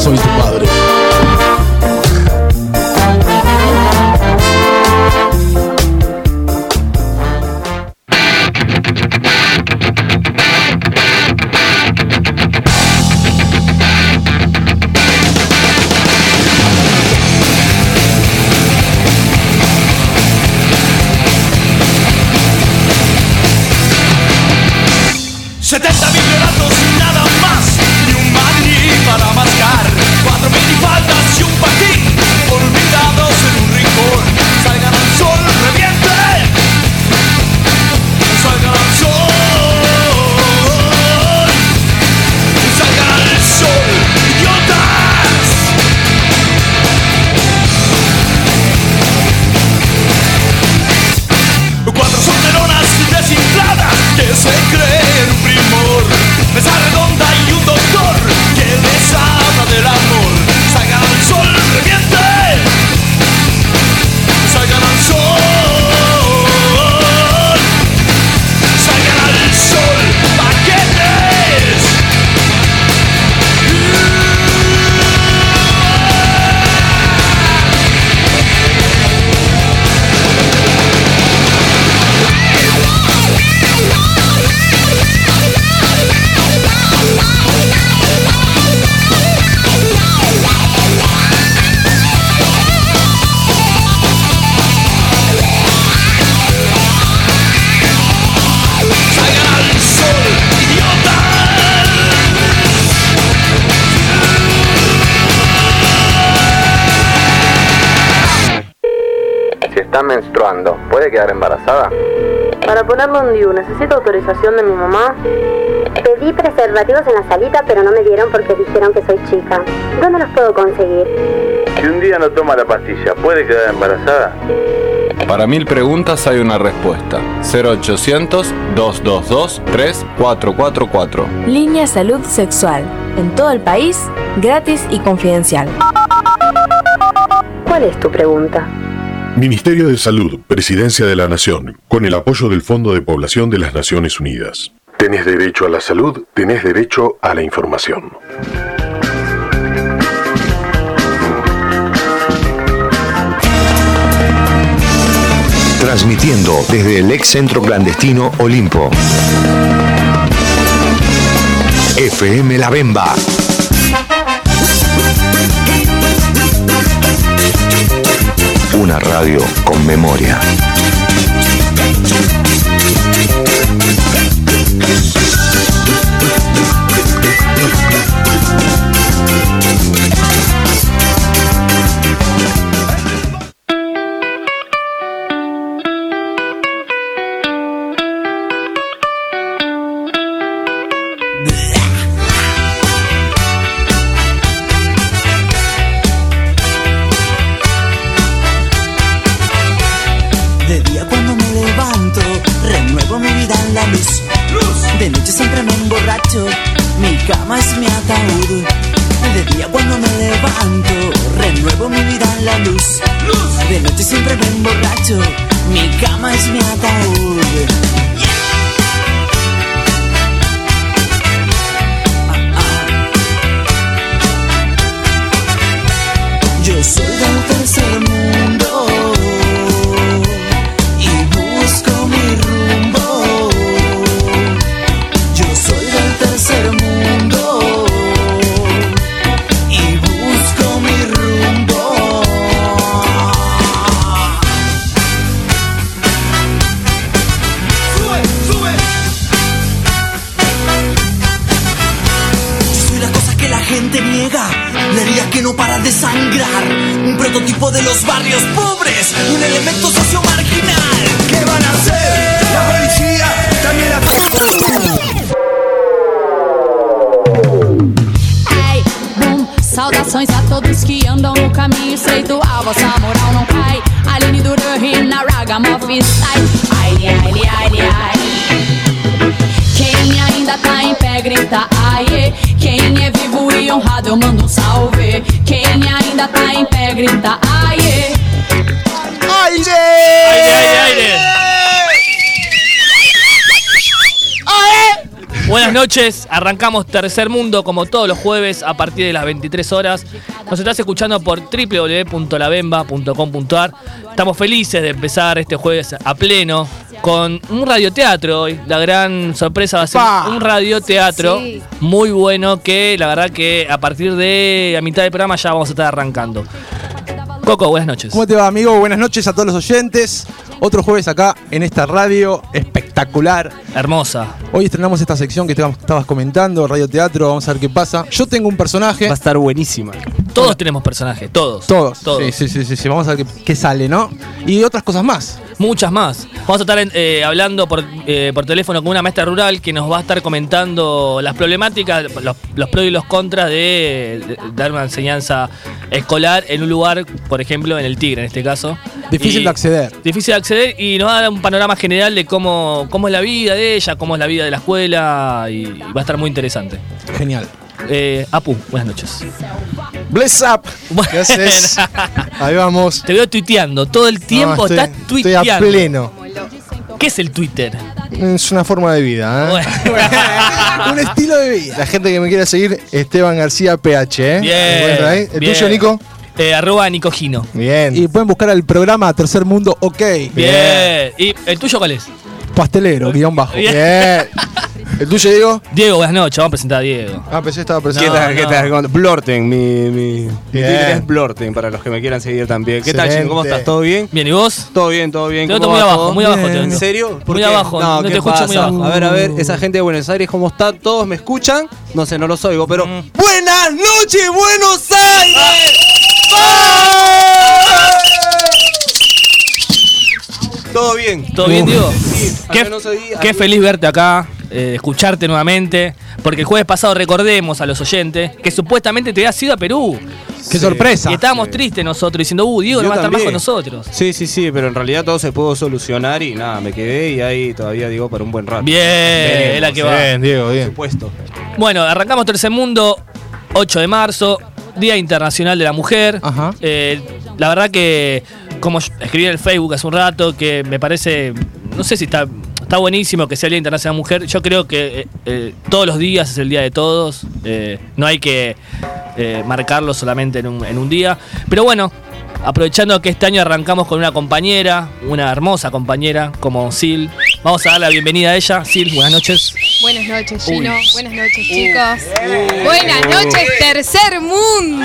soy tu padre. Está menstruando, ¿puede quedar embarazada? Para ponerlo en DIU, ¿necesito autorización de mi mamá? Pedí preservativos en la salita, pero no me dieron porque dijeron que soy chica. ¿Dónde los puedo conseguir? Si un día no toma la pastilla, ¿puede quedar embarazada? Para 1000 preguntas hay una respuesta. 0800-222-3444. Línea Salud Sexual. En todo el país, gratis y confidencial. ¿Cuál es tu pregunta? Ministerio de Salud, Presidencia de la Nación, con el apoyo del Fondo de Población de las Naciones Unidas. Tenés derecho a la salud, tenés derecho a la información. Transmitiendo desde el ex centro clandestino Olimpo. FM La Bemba. Una radio con memoria. De noche siempre me emborracho, mi cama es mi ataúd. De día cuando me levanto, renuevo mi vida en la luz. De noche siempre me emborracho, mi cama es mi ataúd. Yo soy del tercer mundo y busco mi rumbo. Yo soy del tercer mundo y busco mi rumbo. Sube, sube. Yo soy la cosa que la gente niega, la herida que no para de sangrar, un prototipo de los barrios pobres, un elemento socio marginal. ¿Qué van a hacer? La policía también la... Ai, boom, saudações a todos que andam no caminho estreito, a vossa moral não cai. Aline Duran na Ragamuffin Style. Ai, ai, ai, ai. Quem ainda tá em pé grita aie. Quem é vivo e honrado eu mando um salve. Quem ainda tá em pé grita aie. Aire! Aire, aire, aire! Buenas noches, arrancamos Tercer Mundo como todos los jueves a partir de las 23 horas. Nos estás escuchando por www.labemba.com.ar. Estamos felices de empezar este jueves a pleno con un radioteatro hoy. La gran sorpresa va a ser un radioteatro muy bueno que la verdad que a partir de a mitad del programa ya vamos a estar arrancando. Coco, buenas noches. ¿Cómo te va, amigo? Buenas noches a todos los oyentes. Otro jueves acá en esta radio espectacular. Hermosa. Hoy estrenamos esta sección que estabas comentando, radioteatro, vamos a ver qué pasa. Yo tengo un personaje. Va a estar buenísima. Todos tenemos personajes, todos. Sí. Vamos a ver qué sale, ¿no? Y otras cosas más. Muchas más. Vamos a estar hablando por teléfono con una maestra rural que nos va a estar comentando las problemáticas, los pros y los contras de dar una enseñanza escolar en un lugar, por ejemplo, en el Tigre, en este caso. Difícil de acceder. Difícil de acceder y nos va a dar un panorama general de cómo es la vida de ella, cómo es la vida de la escuela y va a estar muy interesante. Genial. Apu, buenas noches. Bless up. ¿Qué haces? Ahí vamos. Te veo tuiteando. Todo el tiempo estás tuiteando. Estoy a pleno. ¿Qué es el Twitter? Es una forma de vida, ¿eh? Un estilo de vida. La gente que me quiera seguir, Esteban García PH, ¿eh? Bien. Ahí. ¿El tuyo, Nico? @ Nico Gino. Bien. Y pueden buscar el programa Tercer Mundo OK. Bien. ¿Y el tuyo cuál es? Pastelero, _ Bien. ¿El tuyo, Diego? Diego, buenas noches. Vamos a presentar a Diego. Pensé que estaba presente. ¿Qué tal? Blorten, mi Twitter es Blorten, para los que me quieran seguir también. ¿Qué tal, Jim? ¿Cómo estás? ¿Todo bien? Bien, ¿y vos? Todo bien. Te noto muy abajo, muy abajo. ¿En serio? Muy abajo, no te escucho muy abajo. A ver, esa gente de Buenos Aires, ¿cómo está? ¿Todos me escuchan? No sé, no los oigo, pero... ¡Buenas noches, Buenos Aires! ¿Todo bien? ¿Todo bien, Diego? Sí, qué feliz verte acá, escucharte nuevamente, porque el jueves pasado recordemos a los oyentes que supuestamente te habías ido a Perú. ¡Qué sorpresa! Y estábamos tristes nosotros, diciendo, Diego no va a estar más con nosotros. Sí, pero en realidad todo se pudo solucionar y nada, me quedé y ahí todavía digo para un buen rato. Bien, es la que va. Bien, Diego, bien. Por supuesto. Bueno, arrancamos Tercer Mundo, 8 de marzo, Día Internacional de la Mujer. Ajá. La verdad que, como escribí en el Facebook hace un rato, que me parece, no sé si está buenísimo que sea el Día Internacional de la Mujer. Yo creo que todos los días es el día de todos. No hay que marcarlo solamente en un día. Pero bueno, aprovechando que este año arrancamos con una compañera, una hermosa compañera como Sil, vamos a dar la bienvenida a ella. Sil, buenas noches. Buenas noches, Gino. Buenas noches, chicos. Buenas noches, Tercer Mundo.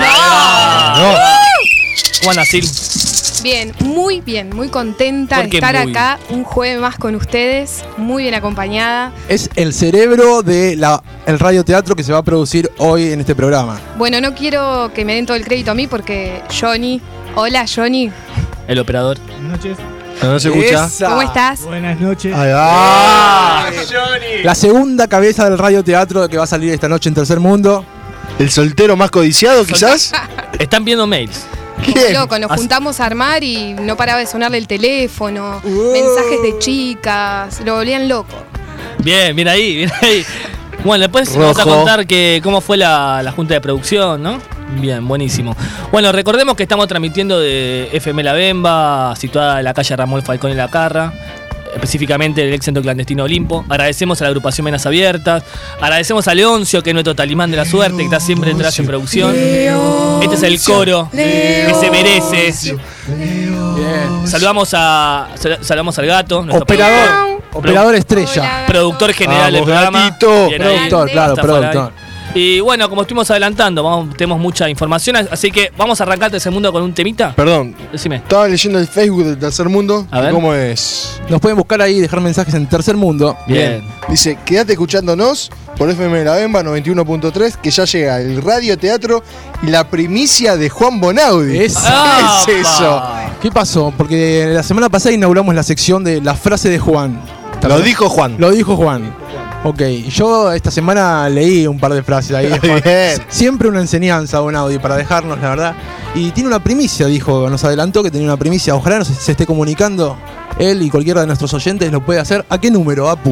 ¿Cómo andas, Sil? Bien, muy contenta de estar acá un jueves más con ustedes, muy bien acompañada. Es el cerebro del radioteatro que se va a producir hoy en este programa. Bueno, no quiero que me den todo el crédito a mí porque Johnny, hola Johnny. El operador. Buenas noches. No se escucha. ¿Cómo estás? Buenas noches. Ahí va. La segunda cabeza del radioteatro que va a salir esta noche en Tercer Mundo. ¿El soltero más codiciado, quizás? Están viendo mails. Loco, nos juntamos a armar y no paraba de sonarle el teléfono, mensajes de chicas, lo volvían loco. Bien ahí. Bueno, después vamos a contar cómo fue la junta de producción, ¿no? Bien, buenísimo. Bueno, recordemos que estamos transmitiendo de FM La Bemba, situada en la calle Ramón Falcón y La Carra, específicamente el ex centro clandestino Olimpo. Agradecemos a la agrupación Venas Abiertas, agradecemos a Leoncio, que es nuestro talismán de la suerte, que está siempre detrás en producción. Este es el coro que se merece. Saludamos al gato, nuestro operador estrella, productor general del programa. Productor. Y bueno, como estuvimos adelantando, tenemos mucha información, así que vamos a arrancar Tercer Mundo con un temita. Perdón, decime. Estaba leyendo el Facebook del Tercer Mundo. A ver. ¿Cómo es? Nos pueden buscar ahí y dejar mensajes en Tercer Mundo. Bien. Dice, quédate escuchándonos por FM La Bemba 91.3, que ya llega el radioteatro y la primicia de Juan Bonaudi. ¿Qué es eso? ¿Qué pasó? Porque la semana pasada inauguramos la sección de la frase de Juan. Lo dijo Juan. Ok, yo esta semana leí un par de frases ahí. Siempre una enseñanza, Bonaudi, para dejarnos, la verdad. Y tiene una primicia, dijo, nos adelantó que tenía una primicia. Ojalá se esté comunicando él y cualquiera de nuestros oyentes lo puede hacer. ¿A qué número, Apu?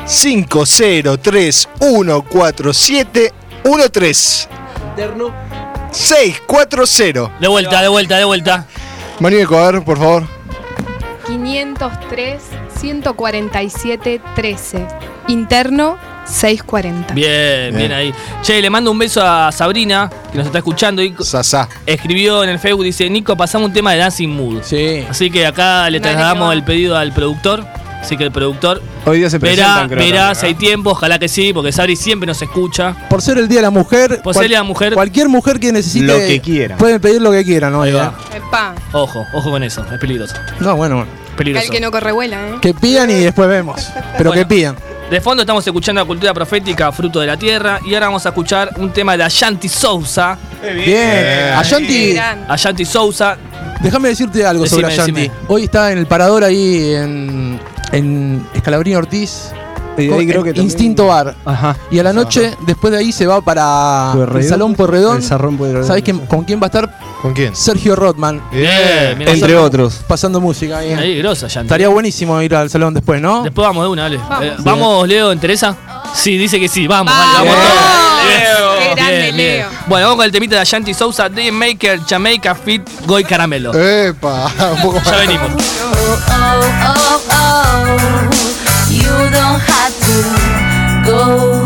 50314713. Interno 640. De vuelta. Maníaco, a ver, por favor. 503 147 13. Interno 640. Bien ahí. Che, le mando un beso a Sabrina, que nos está escuchando. Y escribió en el Facebook, dice, Nico, pasamos un tema de Dancing Mood. Sí. Así que acá le trasladamos el pedido al productor. Así que el productor hoy día se presentan, verá si hay tiempo, ojalá que sí, porque Sabri siempre nos escucha. Por ser el Día de la Mujer, cualquier mujer que necesite lo que quiera. Pueden pedir lo que quieran, ¿no? Ahí va. Epa. Ojo con eso, es peligroso. No, bueno. Peligroso. El que no corre vuela, ¿eh? Que pidan y después vemos. Pero que pidan. De fondo estamos escuchando la cultura profética, fruto de la tierra, y ahora vamos a escuchar un tema de Ashanti Sousa. Bien. Ashanti Sousa. Déjame decirte algo sobre Ashanti. Hoy está en el parador ahí en Escalabrini Ortiz. Ahí creo que Instinto Bar. Ajá. Y a la noche, después de ahí, se va para el Salón Pueyrredón. ¿Sabés con quién va a estar? ¿Con quién? Sergio Rothman. Bien. Entre otros. Pasando música ahí. Ahí, grosa, Ashanti. Estaría buenísimo ir al salón después, ¿no? Después vamos de una, dale. ¿Vamos, Leo, en Teresa? Sí, dice que sí. Vamos. Leo. Qué grande, Leo. Bueno, vamos con el temita de Ashanti Sousa, The Maker, Jamaica Fit, Goy Caramelo. Epa, un poco más. Ya venimos. You don't have to go.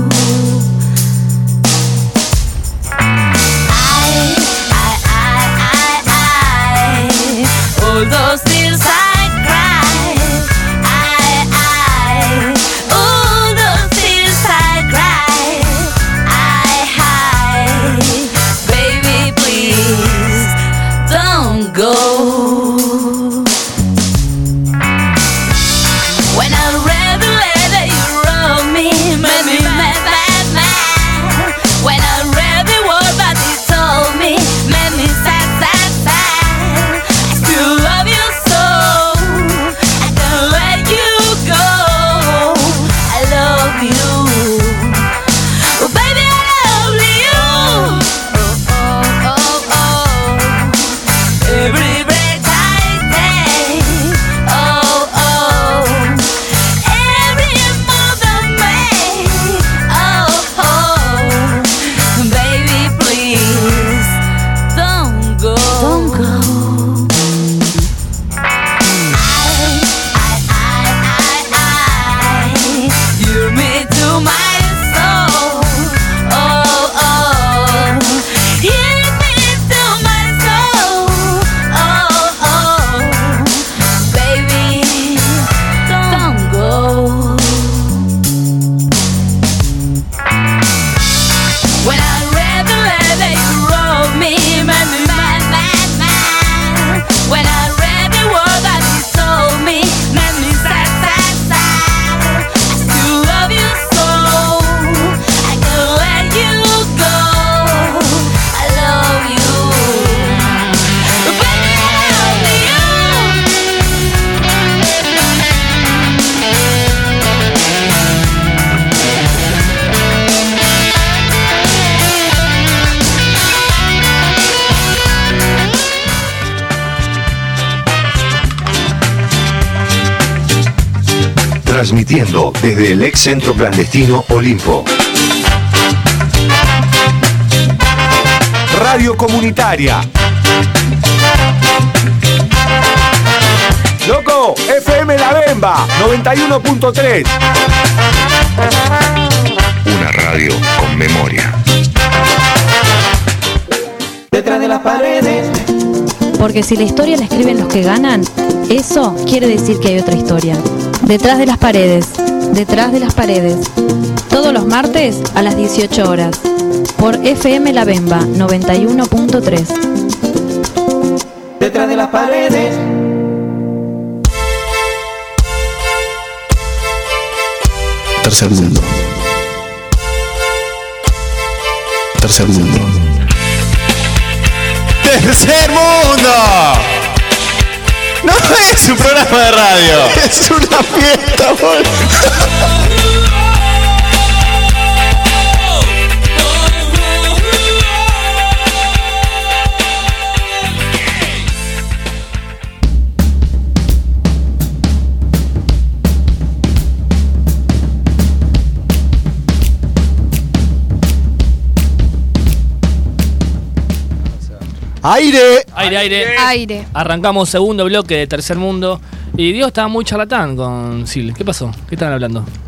All those tears I cried. All those tears I cried. Baby, please don't go. When I read the letter you wrote me, made me mad. When I read the word that you told me, made me sad. I still love you so, I can't let you go. I love you, oh baby, I love you. Every breath I take, every move I make, baby, please don't go. Don't go. You're me to my soul. Hear me to my soul. Baby, don't go. When I read the letter you wrote me, made me mad. When I read the word that you told me, made me sad. I still love you so, I can't let you go. I love you, baby, I love Transmitiendo desde el ex centro clandestino Olimpo. Radio comunitaria. ¡Loco! FM La Bemba, 91.3. Una radio con memoria. Detrás de las paredes. Porque si la historia la escriben los que ganan, eso quiere decir que hay otra historia. Detrás de las paredes. Detrás de las paredes. Todos los martes a las 18 horas. Por FM La Bemba 91.3. Detrás de las paredes. Tercer mundo. Tercer mundo. ¡Tercer mundo! No es un programa de radio. Es una fiesta, boludo. Aire. Arrancamos segundo bloque de Tercer Mundo. Y Dios estaba muy charlatán con Sil. ¿Qué pasó? ¿Qué estaban hablando?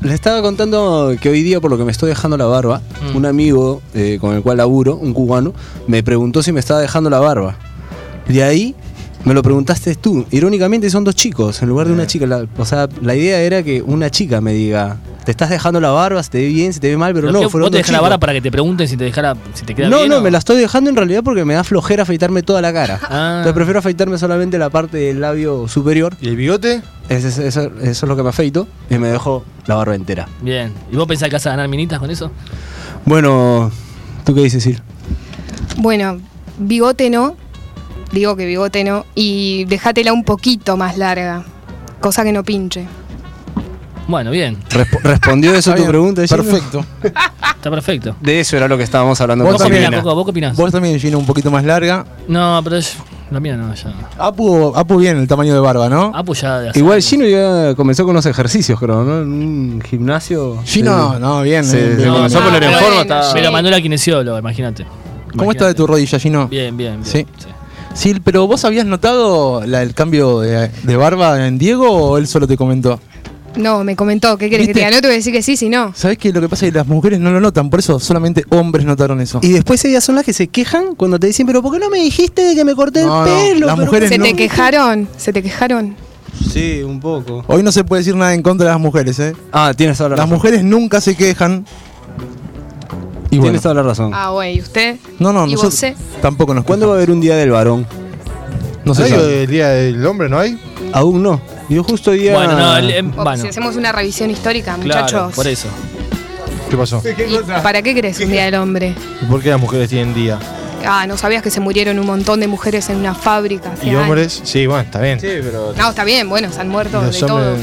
Les estaba contando que hoy día, por lo que me estoy dejando la barba, un amigo con el cual laburo, un cubano, me preguntó si me estaba dejando la barba. De ahí me lo preguntaste tú. Irónicamente son 2 chicos en lugar de una chica. O sea, la idea era que una chica me diga, te estás dejando la barba, se te ve bien, se te ve mal, pero no, fueron 2 chicos. ¿Vos te dejas la barba para que te pregunten si te queda bien? No, me la estoy dejando en realidad porque me da flojera afeitarme toda la cara. Entonces prefiero afeitarme solamente la parte del labio superior. ¿Y el bigote? Eso es lo que me afeito y me dejo la barba entera. Bien. ¿Y vos pensás que vas a ganar minitas con eso? Bueno, ¿tú qué dices, Sil? Bueno, bigote no. Digo que bigote no. Y dejátela un poquito más larga. Cosa que no pinche. Bueno, bien. ¿Respondió eso tu pregunta? Perfecto. Está perfecto. De eso era lo que estábamos hablando. ¿Vos también, ¿Vos qué opinás? Vos también, Gino, un poquito más larga. No, pero la mía no, ya. Apu bien el tamaño de barba, ¿no? Apu ya... Igual Gino ya comenzó con los ejercicios, creo, ¿no? En un gimnasio. Gino, no, bien. Se comenzó a poner en forma. Me lo mandó la kinesióloga, imagínate. ¿Cómo está de tu rodilla, Gino? Bien. Sí. Sí, pero ¿vos habías notado el cambio de barba en Diego o él solo te comentó? No, me comentó. ¿Qué querés que te diga? No te voy a decir que sí, si no. ¿Sabés qué? Lo que pasa es que las mujeres no lo notan, por eso solamente hombres notaron eso. Y después ellas son las que se quejan cuando te dicen, pero ¿por qué no me dijiste de que me corté el pelo? Las mujeres ¿Se te quejaron? Sí, un poco. Hoy no se puede decir nada en contra de las mujeres, ¿eh? Tienes toda la razón. Las mujeres nunca se quejan. Y tienes toda la razón. ¿Y usted? No, ¿Y vos? Tampoco nos. ¿Cuándo va a haber un día del varón? No sé. ¿El día del hombre no hay? Aún no. Yo justo día... Bueno, si hacemos una revisión histórica, muchachos. Claro, por eso. ¿Qué pasó? ¿Para qué querés un día del hombre? ¿Y por qué las mujeres tienen día? ¿No sabías que se murieron un montón de mujeres en una fábrica? ¿Y hombres? Sí, bueno, está bien. Sí, pero... No, está bien, bueno, se han muerto de hombres... todo,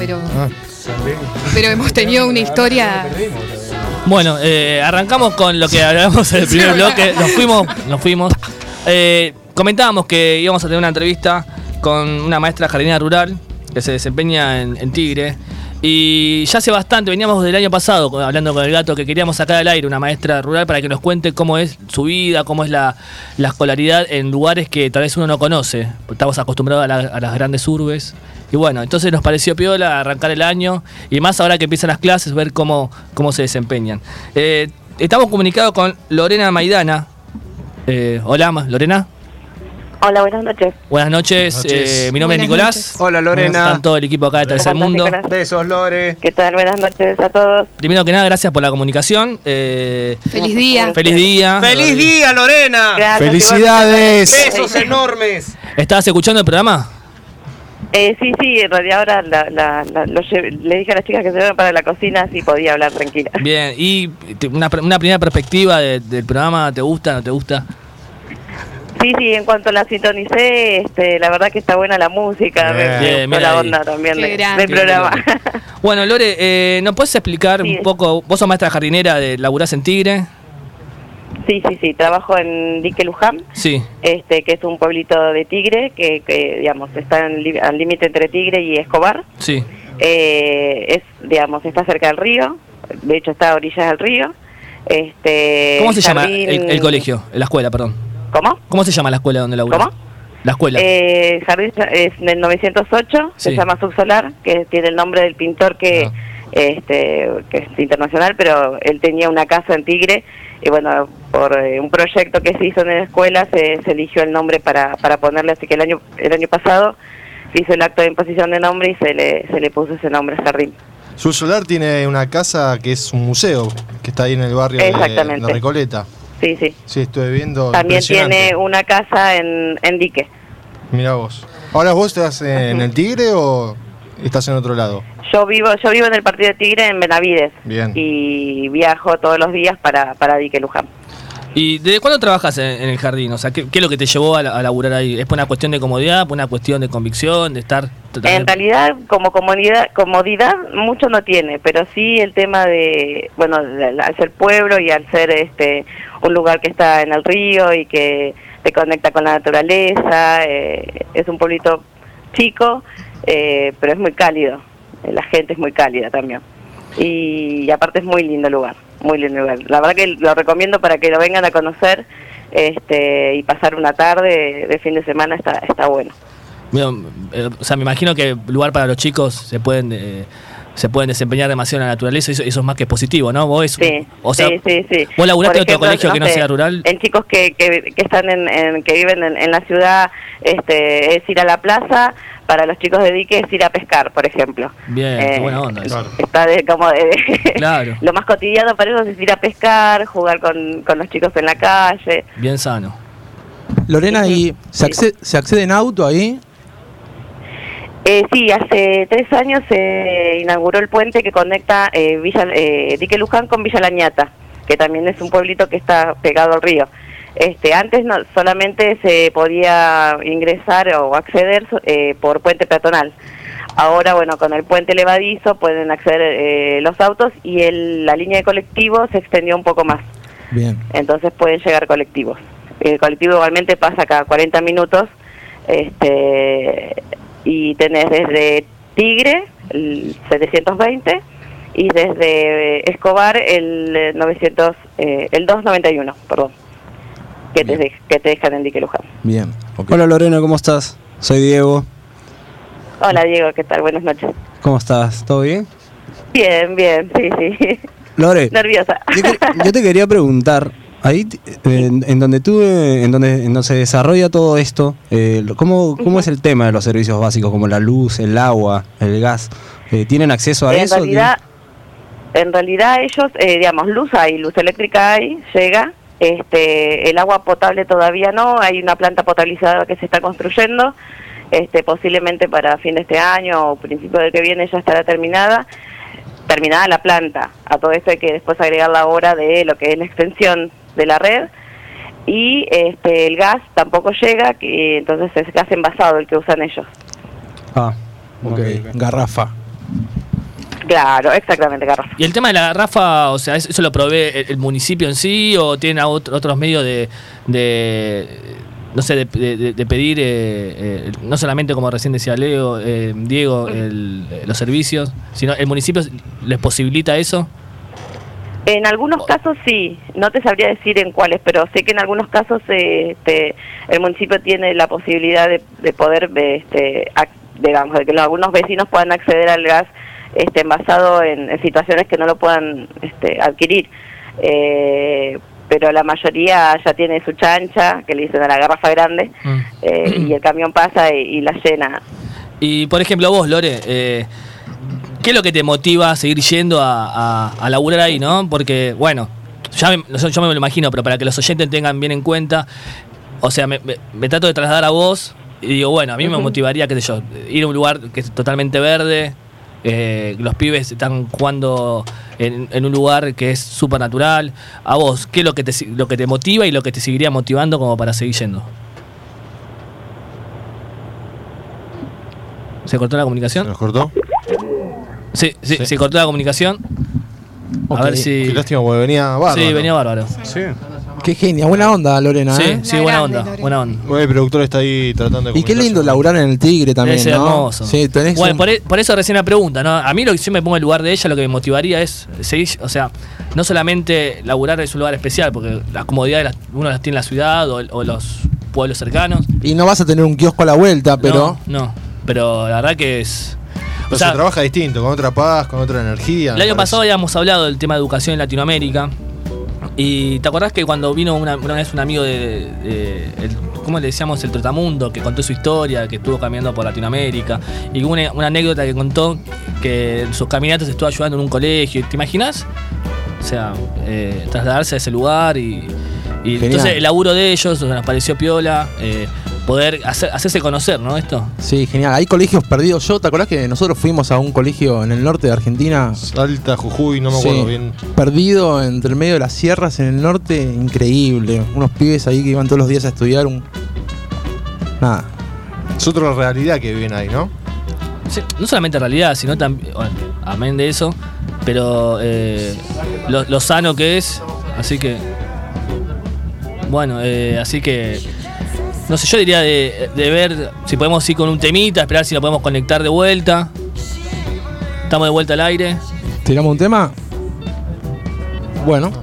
pero hemos tenido una historia... Bueno, arrancamos con lo que hablamos en el primer bloque. Nos fuimos. Comentábamos que íbamos a tener una entrevista con una maestra jardinera rural que se desempeña en Tigre. Y ya hace bastante, veníamos del año pasado hablando con el gato, que queríamos sacar al aire una maestra rural para que nos cuente cómo es su vida, cómo es la escolaridad en lugares que tal vez uno no conoce. Estamos acostumbrados a las grandes urbes. Y bueno, entonces nos pareció piola arrancar el año y más ahora que empiezan las clases, ver cómo se desempeñan. Estamos comunicados con Lorena Maidana. Hola, Lorena. Hola, buenas noches. Buenas noches. Mi nombre es Nicolás. Noches. Hola, Lorena. Están todo el equipo acá de Tercer Mundo. Besos, Lore. ¿Qué tal? Buenas noches a todos. Primero que nada, gracias por la comunicación. Feliz día. Feliz día. ¡Feliz día, Lorena! Gracias, ¡Felicidades! ¡Besos enormes! ¿Estabas escuchando el programa? Sí, en realidad ahora le dije a las chicas que se vayan para la cocina si podía hablar tranquila. Bien, y una primera perspectiva del programa, ¿te gusta, no te gusta? Sí, en cuanto la sintonicé, la verdad que está buena la música, me gustó la onda también del programa. Bueno, Lore, ¿nos puedes explicar un poco? Vos sos maestra jardinera, laburás en Tigre. Sí, trabajo en Dique Luján, sí. Que es un pueblito de Tigre, que digamos, está al límite entre Tigre y Escobar. Sí. Está cerca del río, de hecho está a orillas del río. ¿Cómo se llama el colegio, la escuela, perdón? ¿Cómo? ¿Cómo se llama la escuela donde laburás? ¿Cómo? La escuela. Jardín es del 908, se llama Subsolar, que tiene el nombre del pintor que es internacional, pero él tenía una casa en Tigre, y bueno, por un proyecto que se hizo en la escuela se eligió el nombre para ponerle, así que el año pasado se hizo el acto de imposición de nombre y se le puso ese nombre, Jardín. Subsolar tiene una casa que es un museo, que está ahí en el barrio de Recoleta. Sí. Sí, estuve viendo. También tiene una casa en Dique. Mirá vos. ¿Ahora vos estás en el Tigre o estás en otro lado? Yo vivo en el partido de Tigre en Benavides. Bien. Y viajo todos los días para Dique Luján. ¿Y desde cuándo trabajas en el jardín? O sea, ¿qué es lo que te llevó a laburar ahí? ¿Es por una cuestión de comodidad, por una cuestión de convicción, de estar...? En realidad, como comodidad mucho no tiene, pero sí el tema de, bueno, al ser pueblo y al ser un lugar que está en el río y que te conecta con la naturaleza, es un pueblito chico, pero es muy cálido, la gente es muy cálida también. Y aparte es muy lindo lugar. Muy lindo lugar. La verdad que lo recomiendo para que lo vengan a conocer y pasar una tarde de fin de semana está bueno. O sea, me imagino que lugar para los chicos se pueden se pueden desempeñar demasiado en la naturaleza, eso es más que positivo, ¿no? Vos Sí, o sea, sí. ¿vos laburaste en otro Por ejemplo, colegio que no sea rural? En chicos que están que viven en la ciudad, es ir a la plaza. Para los chicos de dique es ir a pescar, por ejemplo. Bien, qué buena onda. Está Claro. Lo más cotidiano para ellos es ir a pescar, jugar con los chicos en la calle. Bien sano. Lorena, ¿y se accede en auto ahí? Sí, hace 3 años se inauguró el puente que conecta Dique Luján con Villa Lañata, que también es un pueblito que está pegado al río. Antes no, solamente se podía ingresar o acceder por puente peatonal. Ahora, bueno, con el puente levadizo pueden acceder los autos y la línea de colectivos se extendió un poco más. Bien. Entonces pueden llegar colectivos. El colectivo igualmente pasa cada 40 minutos y tenés desde Tigre, el 720, y desde Escobar, el 291, perdón. Que te dejan en Dique Luján. Bien. Okay. Hola Lorena, ¿cómo estás? Soy Diego. Hola Diego, ¿qué tal? Buenas noches. ¿Cómo estás? ¿Todo bien? Bien, sí. Lore, nerviosa. Yo te quería preguntar, ahí en donde se desarrolla todo esto, ¿cómo es el tema de los servicios básicos como la luz, el agua, el gas? ¿Tienen acceso a eso? En realidad ellos, digamos, luz eléctrica hay, llega. El agua potable todavía no, hay una planta potabilizadora que se está construyendo, posiblemente para fin de este año o principio del que viene ya estará terminada la planta. A todo esto hay que después agregar la hora de lo que es la extensión de la red, y el gas tampoco llega, que entonces es gas envasado el que usan ellos. Okay. Garrafa. Claro, exactamente, garrafa. ¿Y el tema de la garrafa, o sea, eso lo provee el municipio en sí o tiene otros medios de pedir, no solamente como recién decía Diego, los servicios, sino el municipio les posibilita eso? En algunos casos sí, no te sabría decir en cuáles, pero sé que en algunos casos el municipio tiene la posibilidad de poder, digamos, de que algunos vecinos puedan acceder al gas envasado en situaciones que no lo puedan adquirir, pero la mayoría ya tiene su chancha, que le dicen a la garrafa grande, y el camión pasa y la llena. Y por ejemplo vos, Lore, ¿qué es lo que te motiva a seguir yendo a laburar ahí, no? Porque, bueno, yo me lo imagino, pero para que los oyentes tengan bien en cuenta, o sea, me trato de trasladar a vos y digo, bueno, a mí me motivaría, qué sé yo, ir a un lugar que es totalmente verde. Los pibes están jugando en un lugar que es súper natural. A vos, ¿qué es lo que te motiva y lo que te seguiría motivando como para seguir yendo? ¿Se cortó la comunicación? ¿Se nos cortó? Sí, se cortó la comunicación. Okay. A ver si... Qué lástima, porque venía bárbaro. Sí, venía bárbaro. Sí. Qué genia, buena onda Lorena. Sí, buena onda. Bueno, el productor está ahí tratando de Y qué lindo laburar en el Tigre también, es ¿no? hermoso. Sí, tenés bueno, por eso recién la pregunta, ¿no? A mí lo que yo me pongo en el lugar de ella, lo que me motivaría es seguir, o sea, no solamente laburar es un lugar especial, porque las comodidades uno las tiene en la ciudad o los pueblos cercanos. Y no vas a tener un kiosco a la vuelta, pero... No, pero la verdad que es... O sea, se trabaja distinto, con otra paz, con otra energía. El año pasado habíamos hablado del tema de educación en Latinoamérica. Y ¿te acordás que cuando vino una vez un amigo ¿cómo le decíamos? El Trotamundo, que contó su historia, que estuvo caminando por Latinoamérica? Y una anécdota que contó que en sus caminatas estuvo ayudando en un colegio. ¿Te imaginas? O sea, trasladarse a ese lugar y entonces el laburo de ellos nos pareció piola. Poder hacerse conocer, ¿no? Esto. Sí, genial. Hay colegios perdidos. ¿Te acordás que nosotros fuimos a un colegio en el norte de Argentina? Salta, Jujuy, no me acuerdo bien. Perdido entre el medio de las sierras en el norte, increíble. Unos pibes ahí que iban todos los días a estudiar. Nada. Es otra realidad que viven ahí, ¿no? Sí, no solamente realidad, sino también, bueno, amén de eso, pero lo sano que es. Así que, bueno, así que... No sé, yo diría de ver si podemos ir con un temita, esperar si lo podemos conectar de vuelta. Estamos de vuelta al aire. ¿Tiramos un tema? Bueno.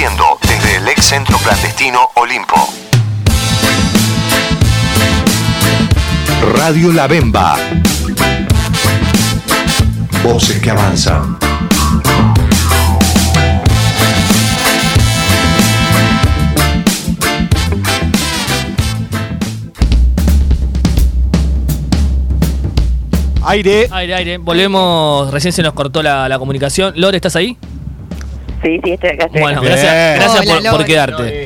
Transmitiendo desde el ex centro clandestino Olimpo. Radio La Bemba. Voces que avanzan. Aire. Aire. Volvemos, recién se nos cortó la comunicación. Lore, ¿estás ahí? Sí, estoy acá. Bueno, acá. gracias por quedarte.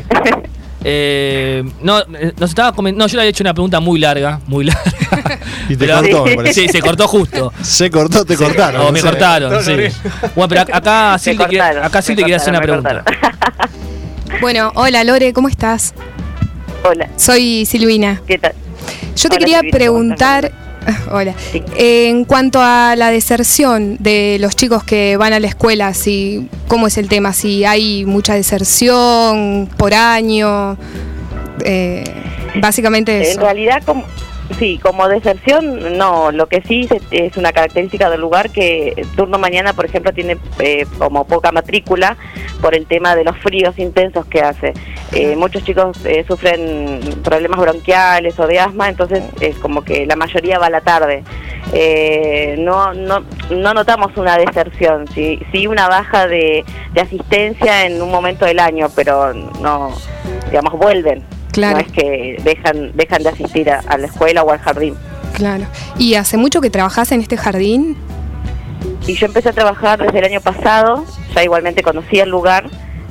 Yo le había hecho una pregunta muy larga. Y te cortó, me parece. Sí, se cortó justo. Se cortó, te cortaron. O me cortaron, sí. Bueno, pero acá Sil te quiere hacer una pregunta. Bueno, hola Lore, ¿cómo estás? Hola. Soy Silvina. ¿Qué tal? Yo te quería preguntar, hola, en cuanto a la deserción de los chicos que van a la escuela, ¿cómo es el tema? Si hay mucha deserción por año, básicamente eso. En realidad, como deserción, no. Lo que sí es una característica del lugar que turno mañana, por ejemplo, tiene como poca matrícula por el tema de los fríos intensos que hace. Muchos chicos sufren problemas bronquiales o de asma, entonces es como que la mayoría va a la tarde. No notamos una deserción, sí una baja de asistencia en un momento del año, pero no, digamos, vuelven. Claro. No es que dejan de asistir a la escuela o al jardín. Claro. ¿Y hace mucho que trabajás en este jardín? Y yo empecé a trabajar desde el año pasado, ya igualmente conocía el lugar,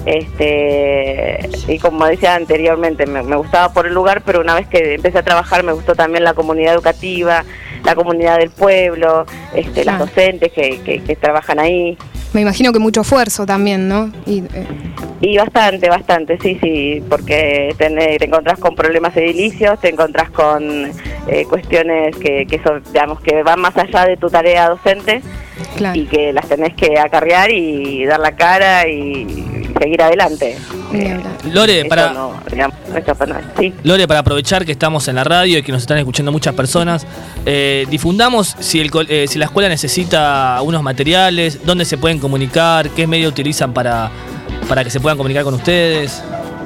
y como decía anteriormente, me gustaba por el lugar, pero una vez que empecé a trabajar me gustó también la comunidad educativa, la comunidad del pueblo, las docentes que trabajan ahí. Me imagino que mucho esfuerzo también, ¿no? Y bastante, sí, porque te encontrás con problemas edilicios, te encontrás con cuestiones que son, digamos, que van más allá de tu tarea docente. Claro. Y que las tenés que acarrear y dar la cara y seguir adelante. Lore, sí. Lore, para aprovechar que estamos en la radio y que nos están escuchando muchas personas, difundamos si la escuela necesita algunos materiales, dónde se pueden comunicar, qué medio utilizan para que se puedan comunicar con ustedes.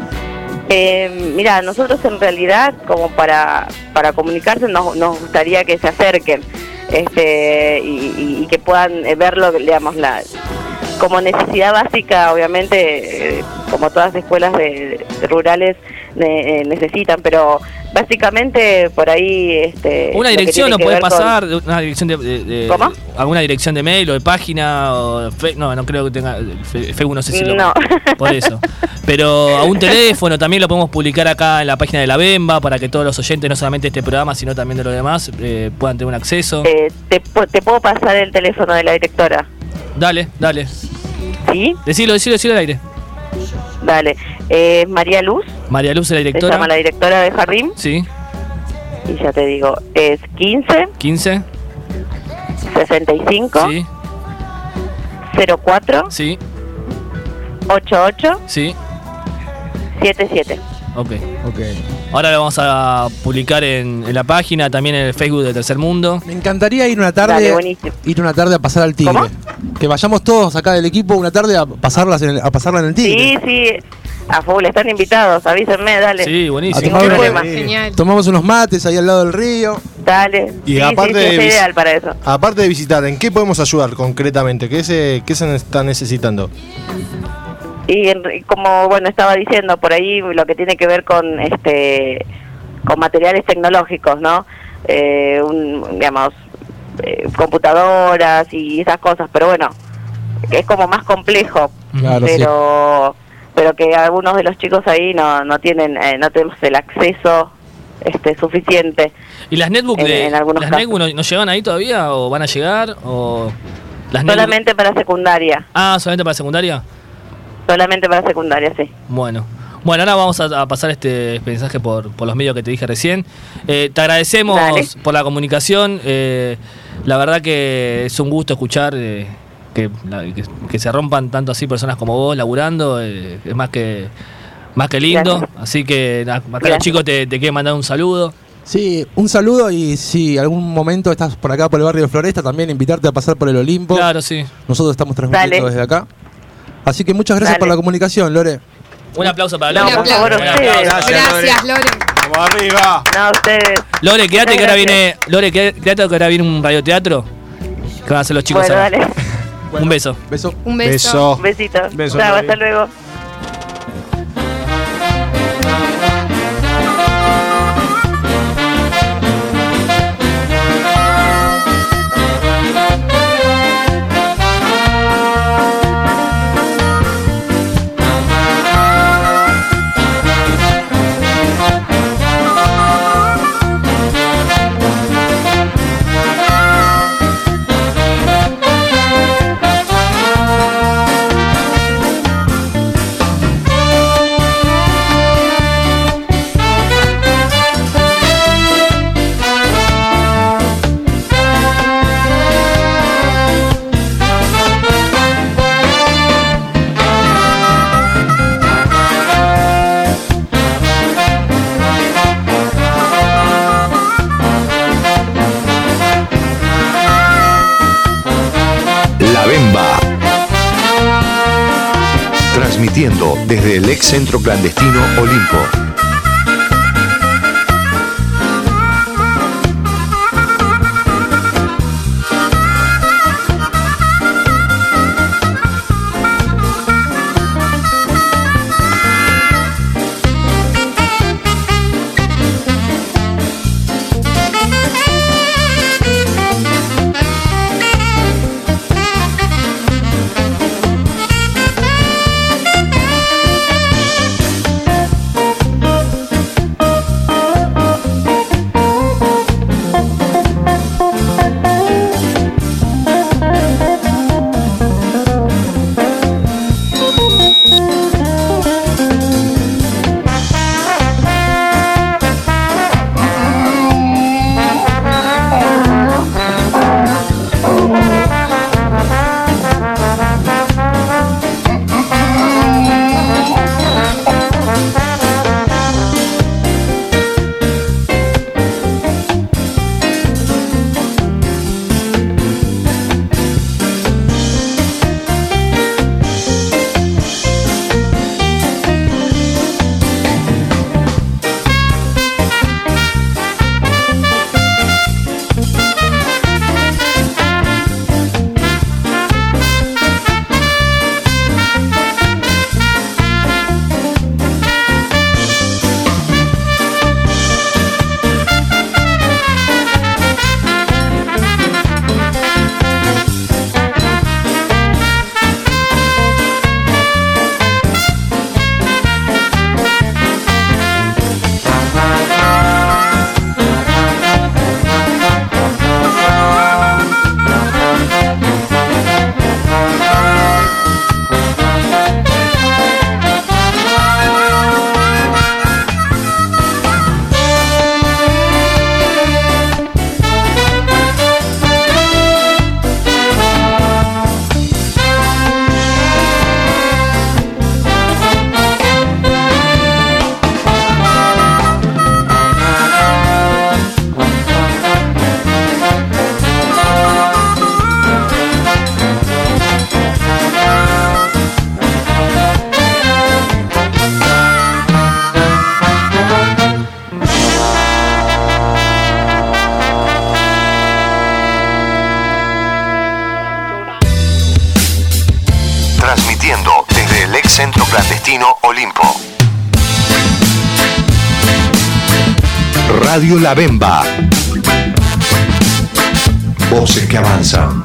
Mira, nosotros en realidad, como para comunicarse, nos gustaría que se acerquen y que puedan verlo, digamos, como necesidad básica, obviamente, como todas las escuelas rurales necesitan, pero básicamente por ahí una dirección nos puede pasar, una dirección de ¿cómo? Alguna dirección de mail o de página o no creo que tenga Facebook, no sé si no. Por eso, pero a un teléfono también lo podemos publicar acá en la página de La Bemba para que todos los oyentes, no solamente de este programa sino también de los demás, puedan tener un acceso. Te puedo pasar el teléfono de la directora. Dale. ¿Sí? Decilo al aire. Dale. María Luz. María Luz es la directora. Se llama la directora del jardín. Sí. Y ya te digo, es 15 65 sí 04 sí 88 sí 77. Ok. Ahora lo vamos a publicar en la página, también en el Facebook de Tercer Mundo. Me encantaría ir una tarde a pasar al Tigre. ¿Cómo? Que vayamos todos acá del equipo una tarde a pasarla en el Tigre. Sí, a full, están invitados, avísenme, dale. Sí, buenísimo. Genial. Tomamos unos mates ahí al lado del río. Dale. Y aparte es ideal para eso. Aparte de visitar, ¿en qué podemos ayudar concretamente? ¿Qué se está necesitando? Y como estaba diciendo por ahí, lo que tiene que ver con materiales tecnológicos, ¿no? Computadoras y esas cosas, pero bueno, es como más complejo. Claro, pero que algunos de los chicos ahí no tenemos el acceso suficiente. ¿Y las netbooks no llegan ahí todavía o van a llegar? O solamente para secundaria. Ah, ¿solamente para secundaria? Solamente para secundaria, sí. Bueno, ahora vamos a pasar este mensaje por los medios que te dije recién. Te agradecemos por la comunicación. La verdad que es un gusto escuchar que se rompan tanto así personas como vos laburando. Es más que lindo. Gracias. Así que acá los chicos te quieren mandar un saludo. Sí, un saludo, y si algún momento estás por acá por el barrio de Floresta, también invitarte a pasar por el Olimpo. Claro, sí. Nosotros estamos transmitiendo desde acá. Así que muchas gracias por la comunicación, Lore. Un aplauso para Lore. No, por favor, ustedes. Gracias, Lore. Vamos arriba. No, ustedes. Lore, quédate que ahora Gracias. viene. Lore, quédate que ahora viene un radioteatro. Que van a hacer los chicos Bueno, ahora. dale. Un beso. Un beso. Un besito. Beso, Chao, Lore. hasta luego. La Bemba. Transmitiendo desde el ex centro clandestino Olimpo. Transmitiendo desde el ex centro clandestino Olimpo. Radio La Bemba. Voces que avanzan.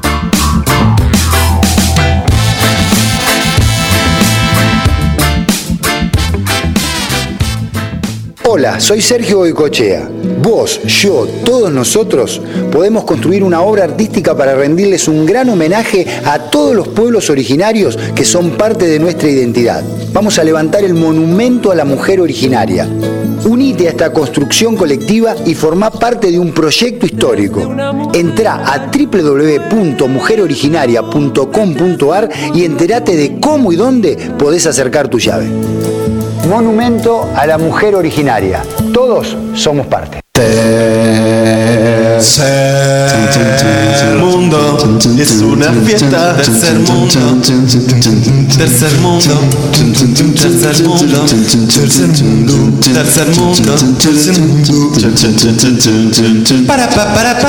Hola, soy Sergio Goicoechea. Vos, yo, todos nosotros podemos construir una obra artística para rendirles un gran homenaje a todos los pueblos originarios que son parte de nuestra identidad. Vamos a levantar el monumento a la mujer originaria. Unite a esta construcción colectiva y formá parte de un proyecto histórico. Entrá a www.mujeroriginaria.com.ar y entérate de cómo y dónde podés acercar tu llave. Monumento a la mujer originaria. Todos somos parte. Tercer mundo es una fiesta. Tercer mundo. Tercer mundo. Tercer mundo. Tercer mundo. Tercer mundo. Tercer mundo. Para pa para pa.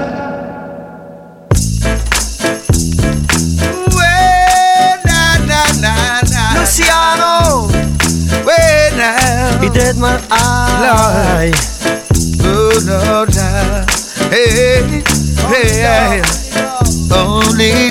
Luciano, when he did my eye. Oh no, no. Hey, hey, only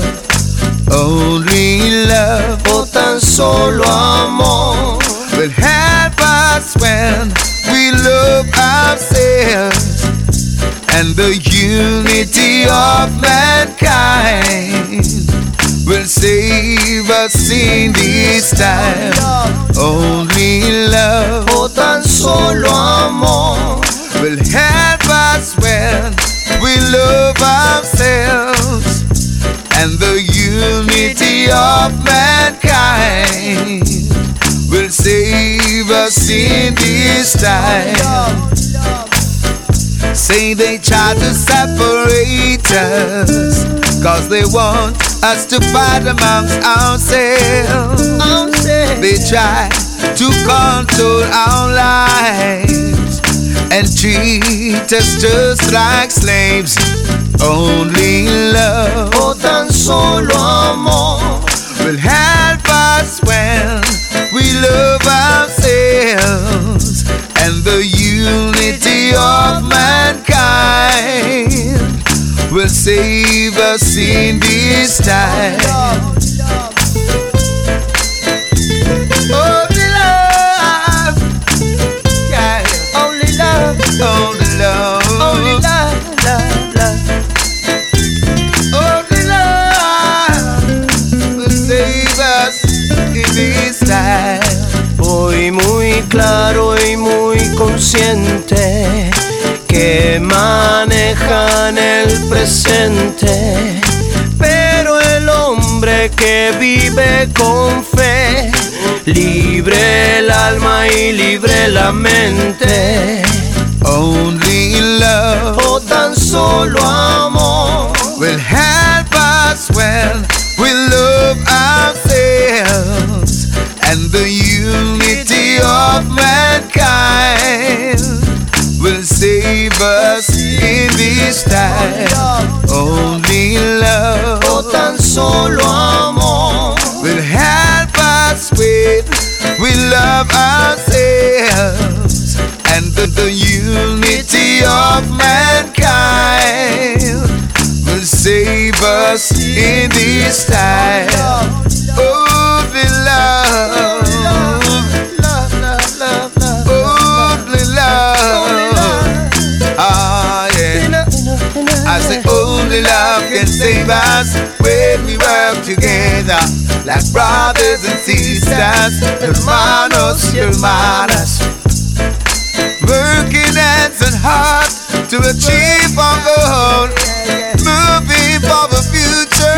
love, oh tan solo amor will help us when we love ourselves and the unity of mankind will save us in this time. Only love, oh tan solo amor will help us when we love ourselves and the unity of mankind will save us in this time. Say they try to separate us, cause they want us to fight amongst ourselves. They try to control our lives and treat us just like slaves. Only love, oh tan solo amor will help us when we love ourselves and the unity of mankind will save us in this time. Only love, yeah. Only love, only love, only love, love, love. Only love will save us in this time. Voy muy claro y muy consciente que manejan el presente, pero el hombre que vive con fe, libre el alma y libre la mente. Only love, oh tan solo amor will help us when we love ourselves and the unity of mankind will save us in this time. Only love, oh tan solo amor will help us when we love ourselves and the unity of mankind will save us in this time. Only love, only love, ah yeah. I say only love can save us when we work together like brothers and sisters, hermanos y hermanas, working hands and heart to achieve our goal, moving for the future.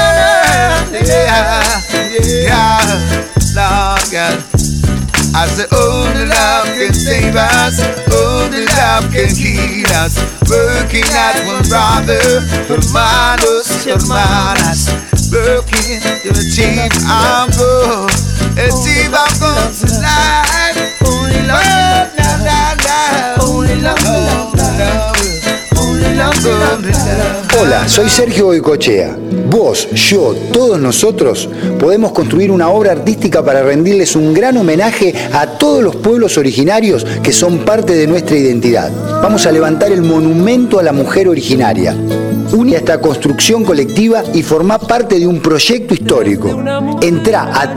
Yeah, yeah, Lord God. I said only love can save us, only love can heal us, working as one brother, hermanos, hermanas, working to achieve our goal, achieve our goal tonight. Only love, love, love, love, only love, love, love, only love, only love. Hola, soy Sergio Goicoechea. Vos, yo, todos nosotros podemos construir una obra artística para rendirles un gran homenaje a todos los pueblos originarios que son parte de nuestra identidad. Vamos a levantar el monumento a la mujer originaria. Uní a esta construcción colectiva y formá parte de un proyecto histórico. Entrá a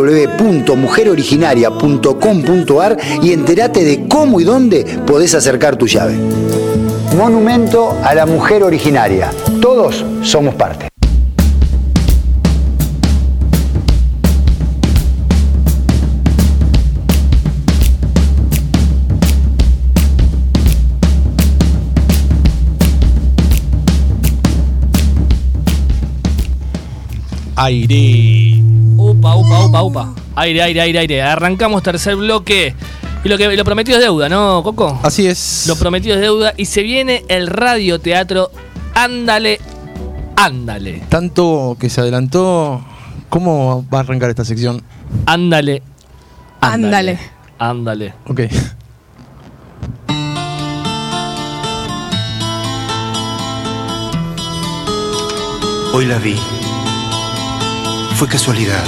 www.mujeroriginaria.com.ar y entérate de cómo y dónde podés acercar tu llave. Monumento a la mujer originaria. Todos somos parte. Aire. Upa, upa, upa, upa. Aire, aire, aire, aire. Arrancamos tercer bloque. Y Y lo prometido es deuda, ¿no, Coco? Así es. Lo prometido es deuda y se viene el radioteatro Ándale, Ándale. Tanto que se adelantó. ¿Cómo va a arrancar esta sección? Ándale, Ándale. Ándale. Ok. Hoy la vi. Fue casualidad.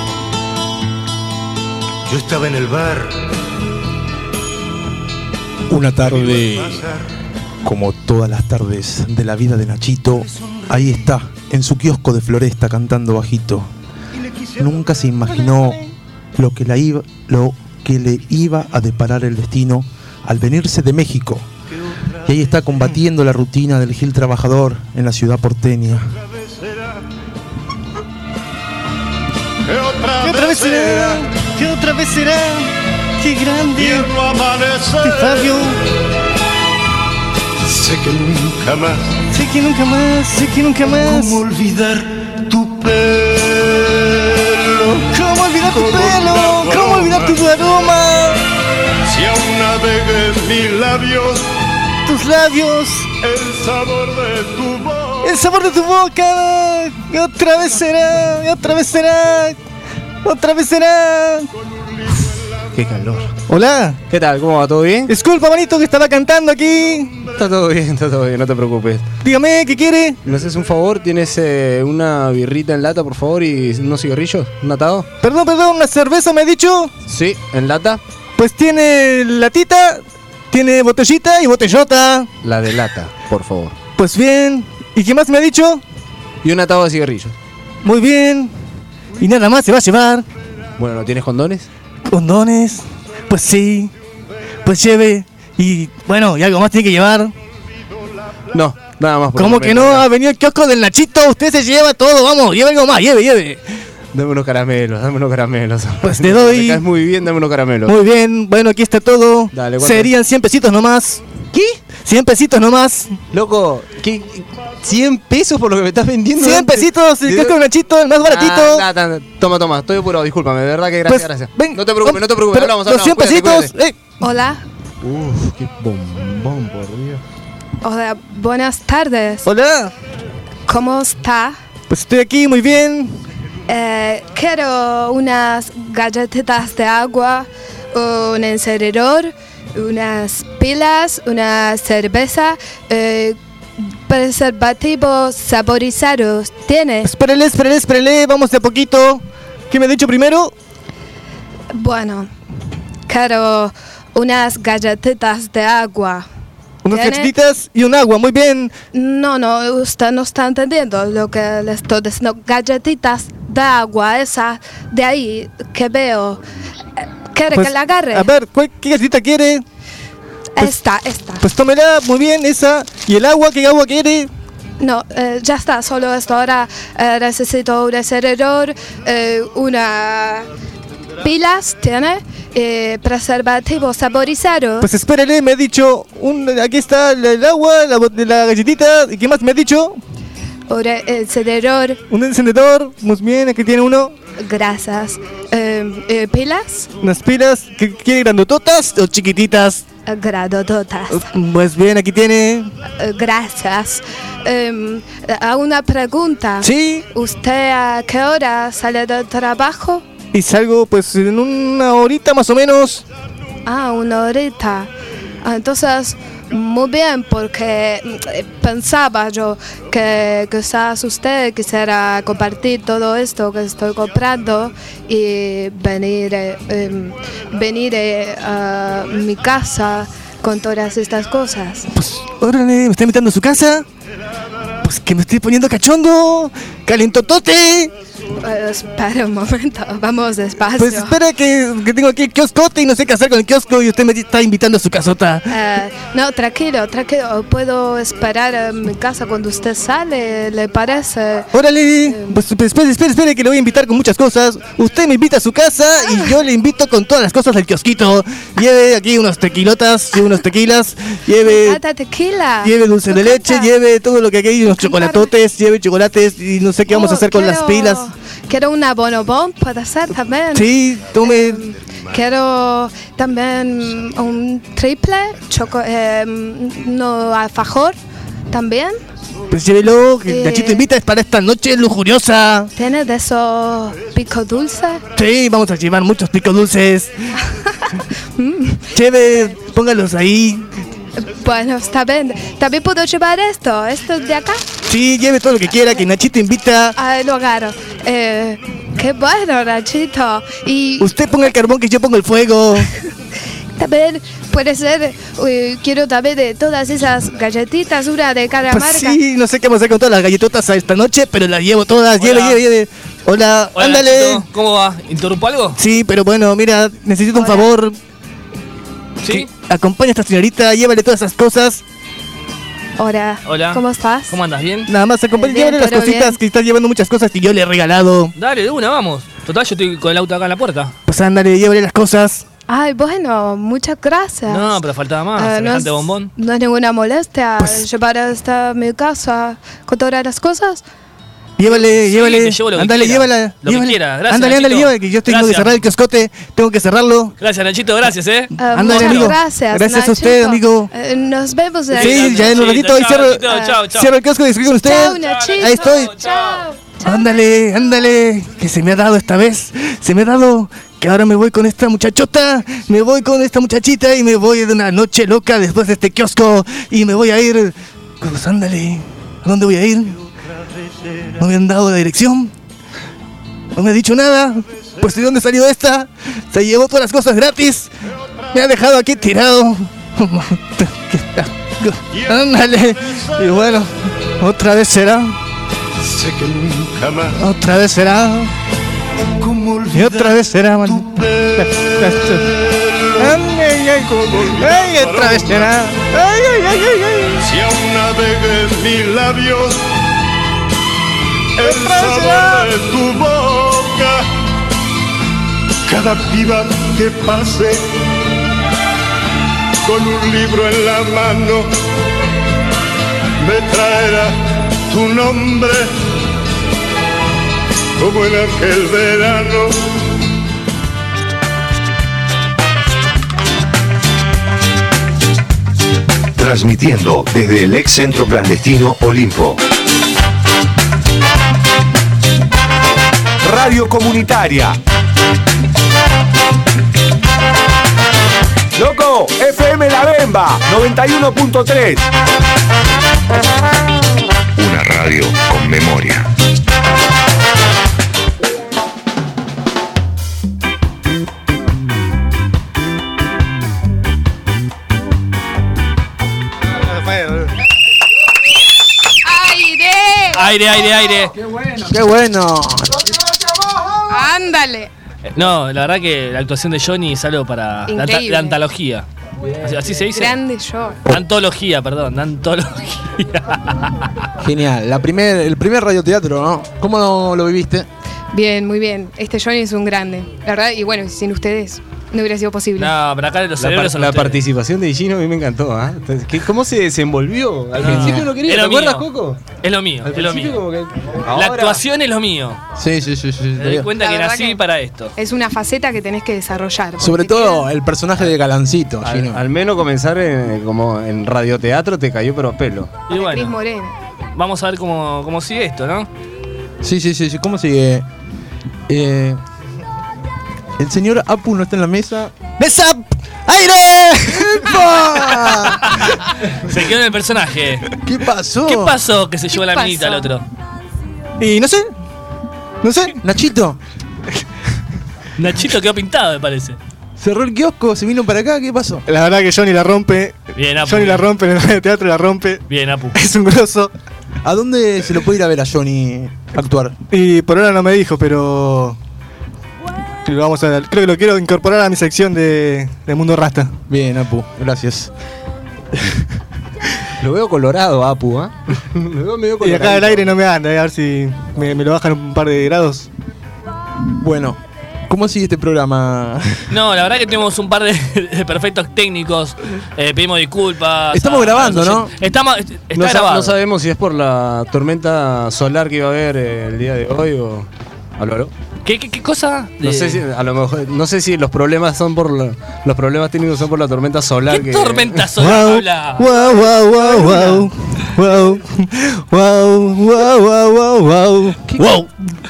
Yo estaba en el bar. Una tarde, como todas las tardes de la vida de Nachito, ahí está, en su kiosco de Floresta, cantando bajito. Nunca se imaginó lo que le iba a deparar el destino al venirse de México. Y ahí está combatiendo la rutina del Gil trabajador en la ciudad porteña. ¿Qué otra vez será? ¿Qué otra vez será? ¡Qué grande! De Fabio. Sé que nunca más. Sé que nunca más, sé que nunca más. ¿Cómo olvidar tu pelo? ¿Cómo olvidar tu pelo? ¿Cómo olvidar tu aroma? Si aún navega en mis labios, tus labios, el sabor de tu boca. El sabor de tu boca. Y otra vez será, y otra vez será, otra vez será. Qué calor. Hola. ¿Qué tal? ¿Cómo va? ¿Todo bien? Disculpa, manito, que estaba cantando aquí. Está todo bien, no te preocupes. Dígame, ¿qué quiere? ¿Me haces un favor? ¿Tienes una birrita en lata, por favor, y unos cigarrillos? ¿Un atado? Perdón, ¿una cerveza me ha dicho? Sí, ¿en lata? Pues tiene latita, tiene botellita y botellota. La de lata, por favor. Pues bien. ¿Y qué más me ha dicho? Y un atado de cigarrillos. Muy bien. Y nada más se va a llevar. Bueno, ¿no tienes condones? ¿Condones? Pues sí. Pues lleve. Y bueno, ¿y algo más tiene que llevar? No, nada más. ¿Cómo que no? Ha venido el kiosco del Nachito. Usted se lleva todo. Vamos, lleve algo más. Lleve. Dame unos caramelos. Pues te doy. Me caes muy bien, dame unos caramelos. Muy bien. Bueno, aquí está todo. Dale, serían 100 pesitos nomás. ¿Qué? 100 pesitos nomás. Loco, ¿qué? ¿100 pesos por lo que me estás vendiendo? 100 pesitos, el kiosco del Nachito, el más baratito. Toma, estoy apurado, discúlpame, de verdad que gracias. Ven, no te preocupes, hablamos. Los 100 pesitos. Hola. Uf, qué bombón, por Dios. Hola, buenas tardes. Hola. ¿Cómo está? Pues estoy aquí, muy bien. Quiero unas galletitas de agua, un encendedor, unas pilas, una cerveza, preservativos saborizados. ¿Tienes? Espérele, vamos de a poquito. ¿Qué me ha dicho primero? Bueno, quiero unas galletitas de agua. Unas galletitas y un agua, muy bien. No, usted no está entendiendo lo que le estoy diciendo. Galletitas de agua, esa de ahí que veo. ¿Quiere que la agarre? A ver, ¿qué galletita quiere? Esta. Pues tómela, muy bien, esa. ¿Y el agua? ¿Qué agua quiere? No, ya está, solo esto. Ahora necesito un encendedor, una pilas, ¿tiene? Preservativos saborizados. Pues espérele, me ha dicho, aquí está el agua, la galletita, ¿y qué más me ha dicho? Un encendedor. Un encendedor, muy bien, aquí tiene uno. Gracias. ¿Pilas? Unas pilas, ¿quiere grandototas o chiquititas? Grandototas. Pues bien, aquí tiene. Gracias. Una pregunta. Sí. ¿Usted a qué hora sale del trabajo? Y salgo pues en una horita más o menos. Una horita. Entonces, muy bien, porque pensaba yo que quizás usted quisiera compartir todo esto que estoy comprando y venir a mi casa con todas estas cosas. Pues, órale, ¿me está invitando a su casa? Pues que me estoy poniendo cachondo, calentotote. Espera un momento, vamos despacio. Pues espera que tengo aquí el kioscote y no sé qué hacer con el kiosco y usted me está invitando a su casota. No, tranquilo, puedo esperar en mi casa cuando usted sale, ¿le parece? Órale, pues espere que le voy a invitar con muchas cosas. Usted me invita a su casa y yo le invito con todas las cosas del kiosquito. Lleve aquí unos tequilotas, unos tequilas, lleve tequila. Lleve dulce de leche, lleve todo lo que hay, unos chocolatotes, lleve chocolates y no sé qué vamos a hacer con las pilas. quiero una bonobón, puede ser también. Sí, tome. Quiero también un triple, no alfajor, también. Pues llévelo, que Nachito invita es para esta noche lujuriosa. ¿Tienes de esos picos dulces? Sí, vamos a llevar muchos picos dulces. Lleve, póngalos ahí. Bueno, está bien. ¿También puedo llevar esto de acá? Sí, lleve todo lo que quiera, que Nachito invita. Lo agarro. Qué bueno, Nachito. Y usted ponga el carbón, que yo pongo el fuego. también puede ser, quiero también de todas esas galletitas, una de cada pues marca. Sí, no sé qué vamos a hacer con todas las galletotas esta noche, pero las llevo todas. Lleve. Hola, ándale. Nachito, ¿cómo va? ¿Interrumpo algo? Sí, pero bueno, mira, necesito un favor. ¿Sí? Acompaña a esta señorita, llévale todas esas cosas. Hola. ¿Cómo estás? ¿Cómo andas? ¿Bien? Nada más, llévale las cositas, que estás llevando muchas cosas que yo le he regalado. Dale, de una, vamos. Total, yo estoy con el auto acá en la puerta. Pues ándale, llévale las cosas. Ay, bueno, muchas gracias. No, pero faltaba más, semejante bombón. No es ninguna molestia llevar hasta mi casa con todas las cosas. Llévale. Te llevo lo que Ándale, quiera. llévala. Lo que quiera. Gracias, Ándale, Nachito. llévale, que yo tengo que Gracias. cerrar el kioscote, tengo que cerrarlo. Gracias, Nachito, gracias, Ándale, muchas amigo. gracias. Gracias a usted, amigo. Nos vemos en Sí, ya en un ratito ahí cierro el kiosco y estoy con usted. Chao, Nachito. Ahí estoy. Chao. Ándale, que se me ha dado esta vez. Se me ha dado que ahora me voy con esta muchachota, me voy con esta muchachita y me voy de una noche loca después de este kiosco y me voy a ir. Pues ándale, ¿a dónde voy a ir? ¿No me han dado la dirección? ¿No me ha dicho nada? Pues ¿de dónde salió esta? Se llevó todas las cosas gratis. Me ha dejado aquí tirado. Ándale. Y bueno, otra vez será. Sé que nunca más. Otra vez será. Y otra vez será. Ay, otra vez será. Si aún navega en mis labios el sabor de tu boca, cada piba que pase con un libro en la mano me traerá tu nombre como en aquel verano. Transmitiendo desde el ex centro clandestino Olimpo. Radio comunitaria. Loco, FM La Bemba, 91.3. Una radio con memoria. Aire. Qué bueno. Ándale. No, la verdad que la actuación de Johnny es algo para Increíble. la antología. Así se dice. Grande yo. Antología. Genial. El primer radioteatro, ¿no? ¿Cómo lo viviste? Bien, muy bien. Este Johnny es un grande. La verdad, y bueno, sin ustedes no hubiera sido posible. No, pero acá los cerebros son La ustedes. participación de Gino a mí me encantó. ¿Cómo se desenvolvió? Al principio no quería, Es ¿te lo acuerdas, mío. Coco? Es lo mío, Al es lo principio mío. como que- La Ahora- actuación es lo mío. Sí. Me doy cuenta La que verdad nací que- para esto. Es una faceta que tenés que desarrollar. Sobre todo el personaje de Galancito, Gino. Al menos comenzar como en radioteatro te cayó pero a pelo. Y Cris bueno, Morena. vamos a ver cómo sigue esto, ¿no? Sí. ¿Cómo sigue? El señor Apu no está en la mesa. ¡Mesa! ¡Aire! ¡Epa! Se quedó en el personaje. ¿Qué pasó? ¿Qué pasó que se llevó la pasó? minita al otro? Y no sé. Nachito, Nachito quedó pintado, me parece. cerró el kiosco, se vino para acá, ¿qué pasó? La verdad que Johnny la rompe. Bien, Apu. Johnny la rompe en el radioteatro, la rompe. Bien, Apu. Es un grosso. ¿A dónde se lo puede ir a ver a Johnny actuar? Y por ahora no me dijo, pero creo que lo quiero incorporar a mi sección de Mundo Rasta. Bien, Apu, gracias. Lo veo colorado, Apu, ¿ah? Lo veo medio Y colorado. acá el aire no me anda, a ver si me lo bajan un par de grados. Bueno, ¿cómo sigue este programa? No, la verdad que tenemos un par de perfectos técnicos. Pedimos disculpas. Estamos grabando, ¿no? Está No grabado. sabemos si es por la tormenta solar que iba a haber el día de hoy o ¿Aló? ¿Qué cosa? No sé si, a lo mejor, no sé si los problemas son por los problemas técnicos son por la tormenta solar. ¿Qué tormenta solar habla? Wow, wow, wow, wow. Wow, wow, wow, wow, wow, wow. Wow,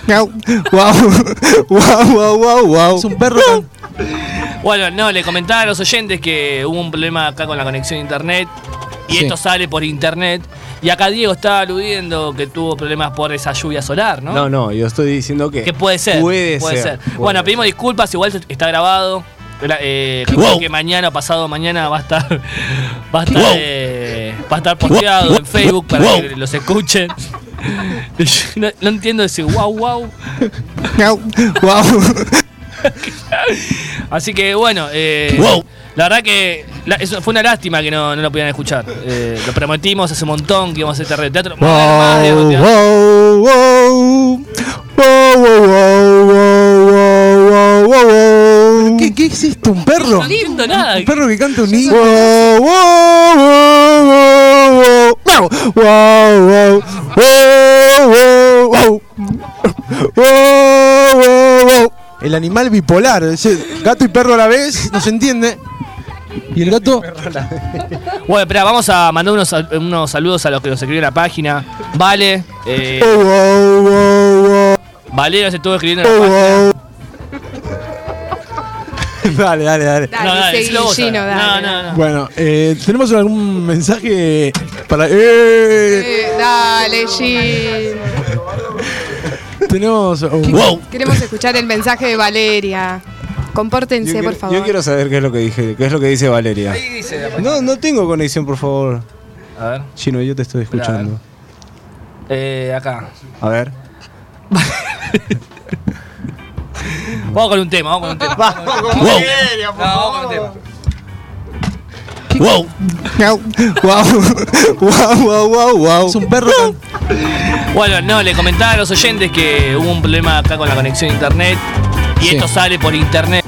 wow, wow, wow, wow. Es un perro. Bueno, no, le comentaba a los oyentes que hubo un problema acá con la conexión a internet. Y esto sale por internet. Y acá Diego está aludiendo que tuvo problemas por esa lluvia solar, ¿no? No, yo estoy diciendo que puede ser. Puede ser. Bueno, pedimos disculpas, igual está grabado. Creo que mañana o pasado mañana va a estar posteado en Facebook para que los escuchen. No entiendo ese wow. Así que bueno, la verdad que eso fue una lástima que no lo pudieran escuchar. Lo prometimos hace un montón que íbamos a hacer este teatro. ¿Qué es esto? ¿Un perro? No entiendo nada. Un perro que canta un himno. El animal bipolar, gato y perro a la vez, no se entiende. Y el gato. Bueno, espera, vamos a mandar unos saludos a los que nos escribieron en la página. Vale. Valero se estuvo escribiendo en la página. Dale. Dale. Bueno, ¿tenemos algún mensaje para. Dale, Gin. Tenemos. Queremos escuchar el mensaje de Valeria. Compórtense, por favor. Yo quiero saber qué es lo que dice Valeria. Ahí dice no tengo conexión, por favor. A ver. Chino, yo te estoy escuchando. Acá. A ver. Vamos con un tema. Vamos con un tema. Wow. Es un perro. Bueno, no, le comentaba a los oyentes que hubo un problema acá con la conexión a internet. Y esto sale por internet.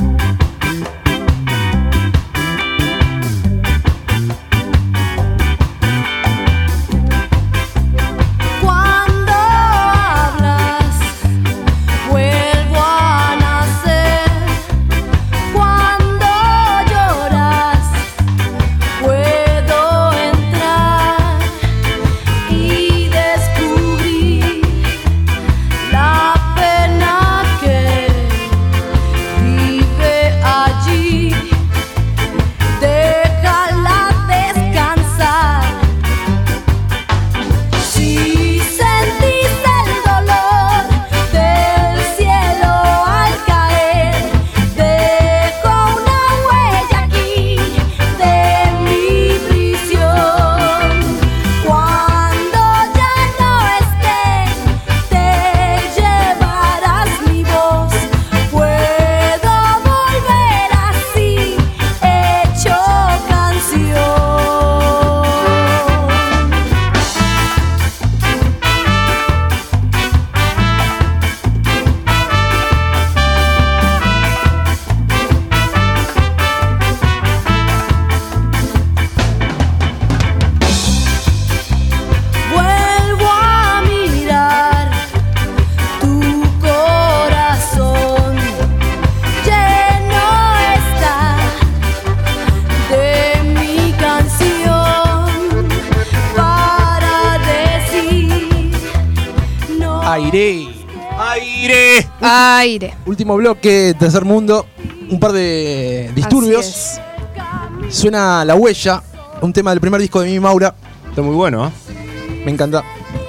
Aire. Último bloque, Tercer Mundo. Un par de disturbios. Suena La Huella, un tema del primer disco de Mimi Maura. Está muy bueno, ¿eh? Me encanta.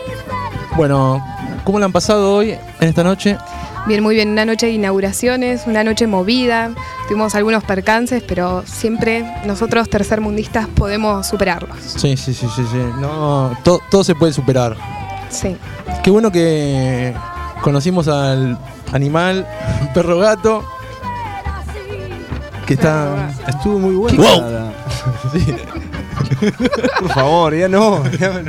Bueno, ¿cómo lo han pasado hoy, en esta noche? Bien, muy bien. Una noche de inauguraciones, una noche movida. Tuvimos algunos percances, pero siempre nosotros, tercermundistas, podemos superarlos. Sí. No, todo se puede superar. Sí. Qué bueno que conocimos al animal, perro gato, que estuvo muy bueno. ¡Wow! Sí. Por favor, ya no.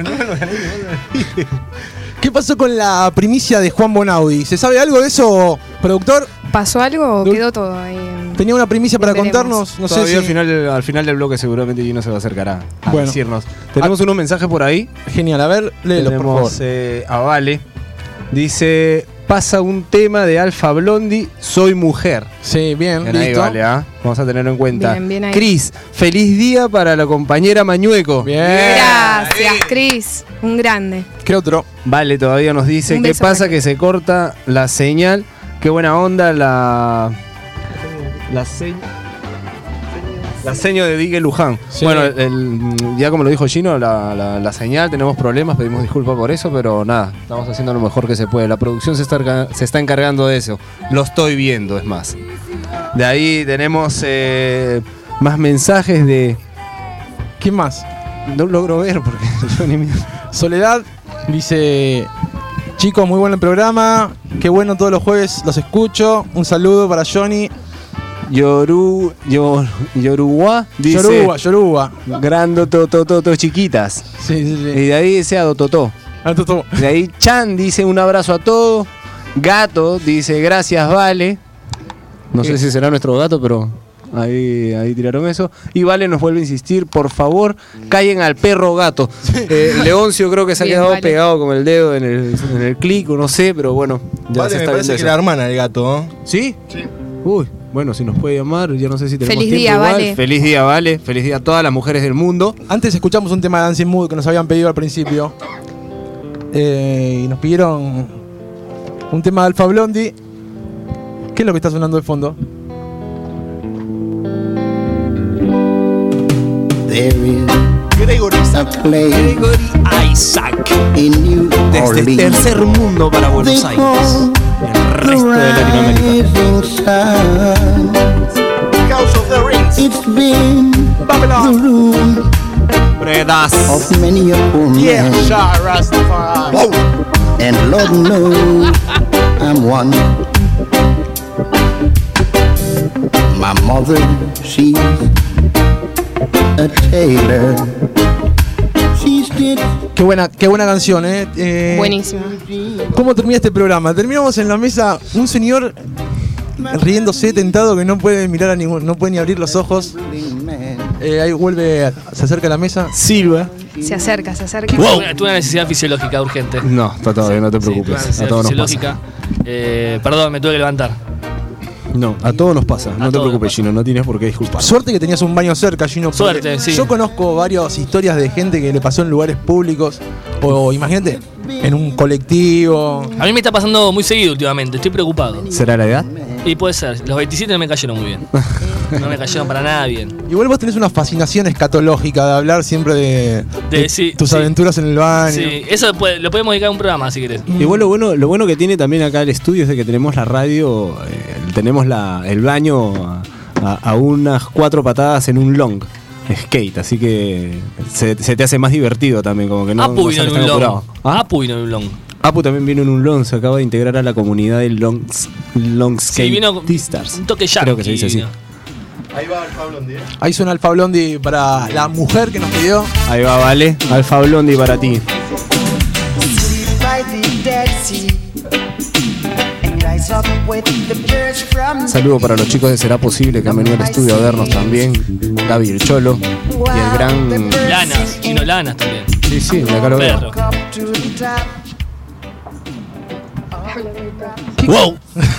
¿Qué pasó con la primicia de Juan Bonaudi? ¿Se sabe algo de eso, productor? ¿Pasó algo o quedó todo ahí? Tenía una primicia para contarnos. No Todavía sé si... al final del bloque seguramente Gino se va a acercar a decirnos. Tenemos unos mensajes por ahí. Genial, a ver, léelos, por favor. A Vale. Dice: pasa un tema de Alfa Blondie, Soy Mujer. Sí, bien, Ahí listo. vale, vamos a tenerlo en cuenta. Bien, bien ahí. Cris, feliz día para la compañera Mañueco. Bien. Gracias, Cris. Un grande. ¿Qué otro? Vale, todavía nos dice, Un ¿qué beso pasa? para Que se corta la señal. Qué buena onda la seño de Digue Luján. Sí. Bueno, ya como lo dijo Gino, la señal, tenemos problemas, pedimos disculpas por eso, pero nada, estamos haciendo lo mejor que se puede. La producción se está encargando de eso. Lo estoy viendo, es más. De ahí tenemos más mensajes de... ¿Quién más? No logro ver porque yo ni... Soledad dice: chicos, muy bueno el programa. Qué bueno, todos los jueves los escucho. Un saludo para Johnny. Yoruba dice Yoruba. Grando Totototó chiquitas. Sí. Y de ahí dice Adototó. De ahí Chan dice un abrazo a todos. Gato dice gracias, Vale. No sé si será nuestro gato, pero ahí tiraron eso. Y Vale nos vuelve a insistir, por favor, callen al perro gato. Leoncio creo que se ha Bien, quedado Vale. pegado con el dedo en el clic, o no sé, pero bueno, ya Vale, se me está parece viendo que eso. la hermana del gato, ¿no? ¿Sí? Sí. Uy, bueno, si nos puede llamar, ya no sé si tenemos Feliz tiempo día, igual. Vale. Feliz día, Vale. Feliz día a todas las mujeres del mundo. Antes escuchamos un tema de Dancing Mood que nos habían pedido al principio. Y nos pidieron un tema de Alfa Blondie. ¿Qué es lo que está sonando de fondo? There is a place Gregory Isaac. in New Desde el Orleans. tercer mundo para Buenos They Aires. call El resto de Latinoamérica. rising sun. House of the Rings. It's been the room Predas. of many a poor man. And Lord knows I'm one. My mother, she's a tailor. She's did Qué buena canción, ¿eh? Buenísima. ¿Cómo termina este programa? Terminamos en la mesa un señor riéndose, tentado, que no puede mirar a ningún, no puede ni abrir los ojos. Ahí vuelve, se acerca a la mesa. Silva. Se acerca. Tuve una necesidad fisiológica urgente. No, está todo bien, no te preocupes. Una A necesidad todos nos pasa. fisiológica. Perdón, me tuve que levantar. No, a todos nos pasa. No te todos preocupes, Gino, no tienes por qué disculpar. Suerte que tenías un baño cerca, Gino. porque Suerte, sí. Yo conozco varias historias de gente que le pasó en lugares públicos. O imagínate, en un colectivo. A mí me está pasando muy seguido últimamente, estoy preocupado. ¿Será la edad? Y puede ser, los 27 no me cayeron muy bien. No me cayeron para nada bien. Igual vos tenés una fascinación escatológica de hablar siempre de tus aventuras en el baño. Sí, eso lo podemos dedicar a un programa si querés. Igual lo bueno que tiene también acá el estudio es de que tenemos la radio, tenemos el baño a unas 4 patadas en un long skate, así que se te hace más divertido también, como que no, Apu no vino sales en tan un long. apurado. Apu vino en un long. Apu también vino en un long, se acaba de integrar a la comunidad del long Sí, vino skatistars. un toque yankee. Creo que se dice así. vino. Ahí va Alfa Blondie. Ahí suena Alfa Blondie para la mujer que nos pidió. Ahí va, Vale. Alfa Blondie para ti. Saludo para los chicos de Será Posible que han venido al estudio a vernos también. Gaby el Cholo y el gran... Lanas, vino Lanas también. Sí, de acá lo veo. Perro. ¡Wow!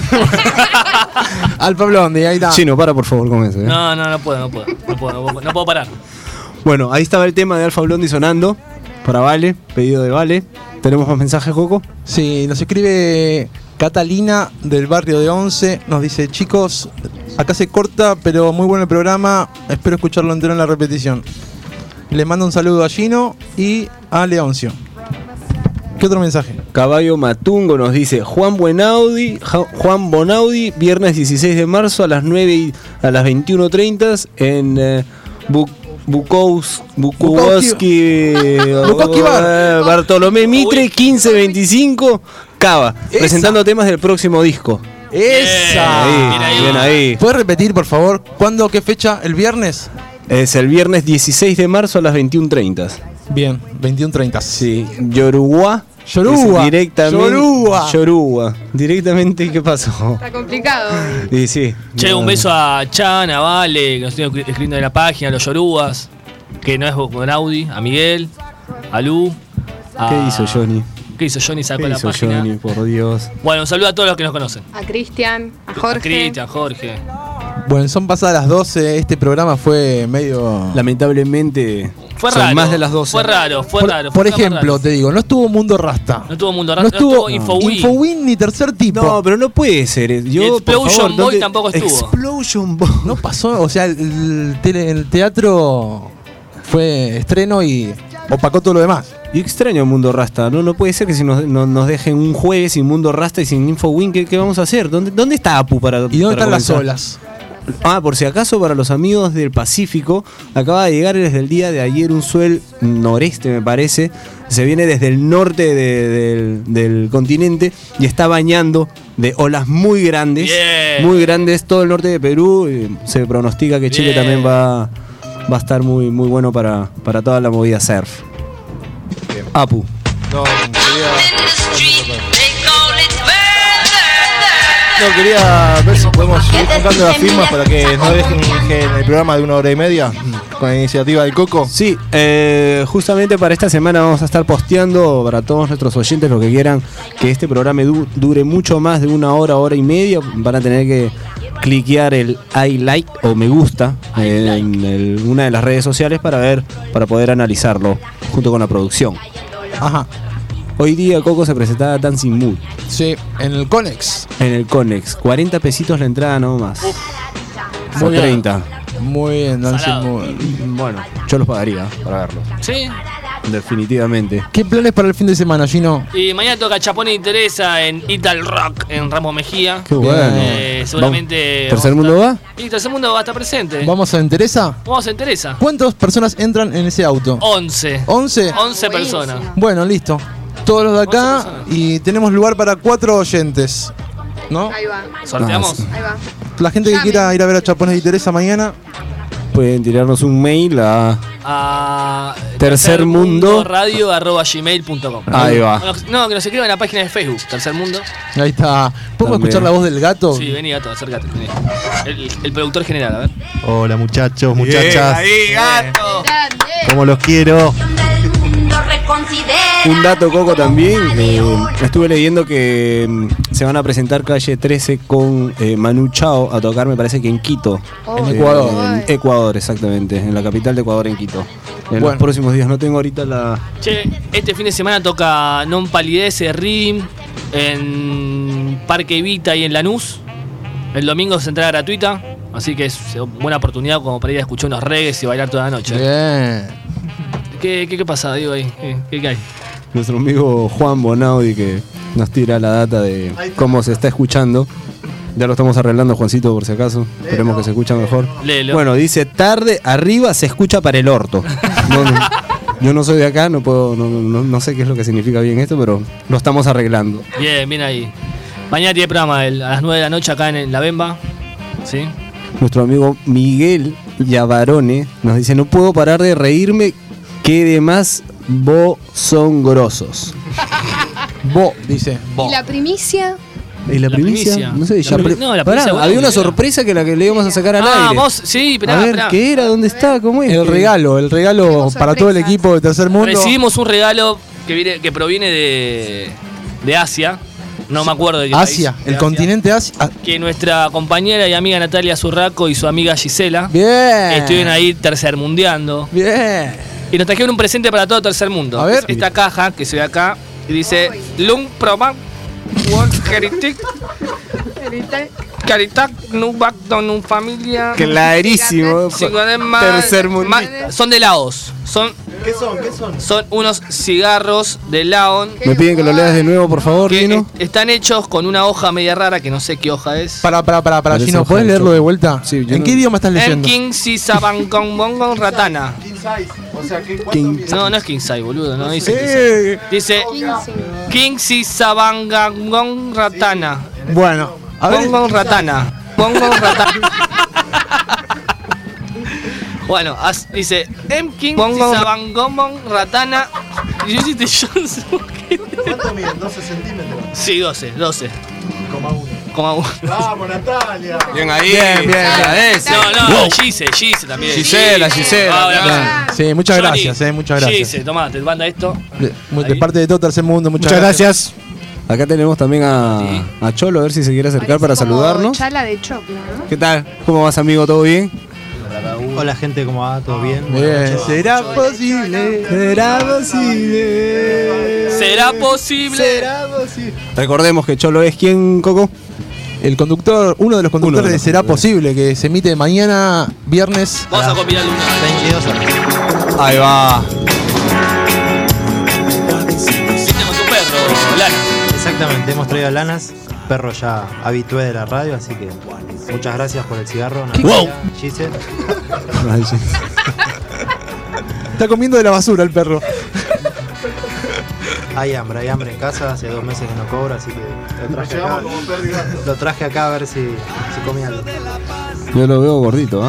Alfa Blondie, ahí está. Chino, para por favor con eso. No puedo parar. Bueno, ahí estaba el tema de Alfa Blondie sonando. Para Vale, pedido de Vale. ¿Tenemos más mensajes, Coco? Sí, nos escribe Catalina del barrio de Once. Nos dice: chicos, acá se corta, pero muy bueno el programa. Espero escucharlo entero en la repetición. Le mando un saludo a Gino y a Leoncio. ¿Qué otro mensaje? Caballo Matungo nos dice: Juan Bonaudi, viernes 16 de marzo a las 21:30 en Bukowski Bartolomé Mitre 1525 Cava, presentando temas del próximo disco. ¡Esa! Bien ahí. ¿Puedes repetir, por favor, cuándo, qué fecha? ¿El viernes? Es el viernes 16 de marzo a las 21:30. Bien, 21:30. Sí, Yoruba. Directamente. Yoruba. Directamente, ¿qué pasó? Está complicado. Y sí. Che, un beso a Chan, a Vale, que nos estuvieron escribiendo en la página, a los Yorubas, que no es Bonaudi, a Miguel, a Lu. ¿Qué hizo Johnny? ¿Qué hizo Johnny? Sacó ¿Qué la hizo página. Johnny, por Dios? Bueno, un saludo a todos los que nos conocen. A Cristian, a Jorge. A Cristian, Jorge. Bueno, son pasadas las 12. Este programa fue medio. Lamentablemente. Fue son raro. más de las 12. Fue raro. Por ejemplo, te digo, no estuvo Mundo Rasta. No estuvo Mundo No Rasta, estuvo Infowin. Infowin ni Tercer Tipo. No, pero no puede ser. Yo, Y por Explosion favor, Boy ¿dónde- tampoco estuvo. Explosion Boy. No pasó, o sea, el teatro fue estreno y opacó todo lo demás. Y extraño el Mundo Rasta. No puede ser que si nos dejen un jueves sin Mundo Rasta y sin Infowin, ¿qué vamos a hacer? ¿Dónde está Apu para ¿Y dónde para están las comenzar? olas? Ah, por si acaso, para los amigos del Pacífico, acaba de llegar desde el día de ayer un swell noreste, me parece. Se viene desde el norte del continente y está bañando de olas muy grandes. Bien. Muy grandes, todo el norte de Perú. Y se pronostica que Chile Bien. también va a estar muy, muy bueno para toda la movida surf. Apu. Quería ver si podemos ir juntando las firmas para que no dejen el programa de 1 hora y media con la iniciativa del Coco. Sí, justamente para esta semana vamos a estar posteando para todos nuestros oyentes los que quieran que este programa dure mucho más de 1 hora, hora y media. Van a tener que cliquear el I like o me gusta en una de las redes sociales para poder analizarlo junto con la producción. Ajá. Hoy día Coco se presentaba Dancing Mood. Sí, en el Conex. En el Conex, 40 pesitos la entrada nomás. O Muy bien. 30. Muy bien, Dancing Salado. Mood. Bueno, yo los pagaría para verlo. Sí. Definitivamente. ¿Qué planes para el fin de semana, Gino? Y mañana toca Chapón y Teresa en Ital Rock en Ramos Mejía. Qué bueno. Seguramente. ¿Tercer Mundo va? Y Tercer Mundo va a estar presente. ¿Vamos a Teresa? Vamos en Teresa. ¿Cuántas personas entran en ese auto? 11. ¿11? 11 personas. Bueno, listo. Todos los de acá y tenemos lugar para 4 oyentes. ¿No? Ahí va. ¿Sorteamos? Ahí va. La gente que quiera ir a ver a Chapones y Teresa mañana. Pueden tirarnos un mail A tercermundoradio@gmail.com. Ahí va. No, que nos escriban en la página de Facebook, Tercer Mundo. Ahí está. ¿Puedo También. escuchar la voz del gato? Sí, vení, gato, acércate. Vení. El productor general, a ver. Hola muchachos, muchachas. Ahí, gato. ¿Cómo los quiero? Un dato, Coco, también. Estuve leyendo que se van a presentar Calle 13 con Manu Chao a tocar, me parece que en Quito. En Ecuador. En Ecuador, exactamente. En la capital de Ecuador, en Quito. En Bueno. los próximos días. No tengo ahorita la... Che, este fin de semana toca Non Palidece Rim en Parque Evita y en Lanús. El domingo es entrada gratuita, así que es buena oportunidad como para ir a escuchar unos reggaes y bailar toda la noche. Bien. ¿Qué pasa, Diego, ahí? ¿Qué hay? Nuestro amigo Juan Bonaudi que nos tira la data de cómo se está escuchando. Ya lo estamos arreglando, Juancito, por si acaso. Esperemos que se escucha mejor. Léelo. Bueno, dice tarde, arriba se escucha para el orto. Yo no soy de acá, no sé qué es lo que significa bien esto, pero lo estamos arreglando. Bien ahí. Mañana tiene programa a las 9 de la noche acá en La Bemba. ¿Sí? Nuestro amigo Miguel Yavarone nos dice, no puedo parar de reírme, que demás vos son grosos. Vos, dice. ¿Y la primicia? ¿Y la primicia? No sé, ya la Pará, primicia, bueno, había una era. sorpresa que la que le íbamos a sacar al aire. Vos, sí, esperá, A ver, esperá. ¿qué era? ¿Dónde está? ¿Cómo es? El regalo para todo el equipo de Tercer Mundo. Recibimos un regalo que proviene de Asia. No me acuerdo de qué Asia, país. el De continente Asia. Que nuestra compañera y amiga Natalia Zurraco y su amiga Gisela Bien. estuvieron ahí tercermundeando. Bien. Y nos trajeron un presente para todo Tercer Mundo. A ver. Esta caja que se ve acá y dice Lung Proban World Heritage Caritat Nubak Donum Familia. Clarísimo. Tercermundista. Son de Laos. ¿Qué son? Son unos cigarros de Laos. Me piden que lo leas de nuevo, por favor, Que Gino. están hechos con una hoja media rara que no sé qué hoja es. Para, Parece Gino, hoja ¿puedes de leerlo chocolate. de vuelta? Sí, yo ¿En no- qué idioma estás leyendo? King Si Sabangongongon Ratana. King- No es King Sai, boludo, no dice King Sai. Dice King Si Sabangongon Ratana. Bueno, a ver. Gongon Ratana. Gongon Ratana. Bueno, dice King Si Sabangongon Ratana. Y yo hiciste Johnson. ¿Cuánto miden? 12 centímetros. Sí, 12. 12,1. Vamos, Natalia. Bien ahí. Bien. No, Gise también. Gisela. Sí, muchas gracias. Muchas gracias. Gise, tomá, te manda esto. De parte de todo Tercer Mundo, muchas gracias. Acá tenemos también a Cholo, a ver si se quiere acercar para saludarnos. Chala de choclo, ¿no? ¿Qué tal? ¿Cómo vas, amigo? ¿Todo bien? Hola, gente, ¿cómo va? ¿Todo bien? Bien. ¿Será posible? ¿Será posible? Recordemos que Cholo es ¿quién, Coco? El conductor, uno de los conductores de Será Posible, que se emite mañana, viernes. Vamos a combinar una. 22 horas. Ahí va. Con tu perro, Lana. Exactamente, hemos traído a Lanas, perro ya habitué de la radio, así que muchas gracias por el cigarro. ¡Wow! Giselle. Está comiendo de la basura el perro. Hay hambre en casa, hace 2 meses que no cobro, así que lo traje acá a ver si comía algo. Yo lo veo gordito, ¿ah?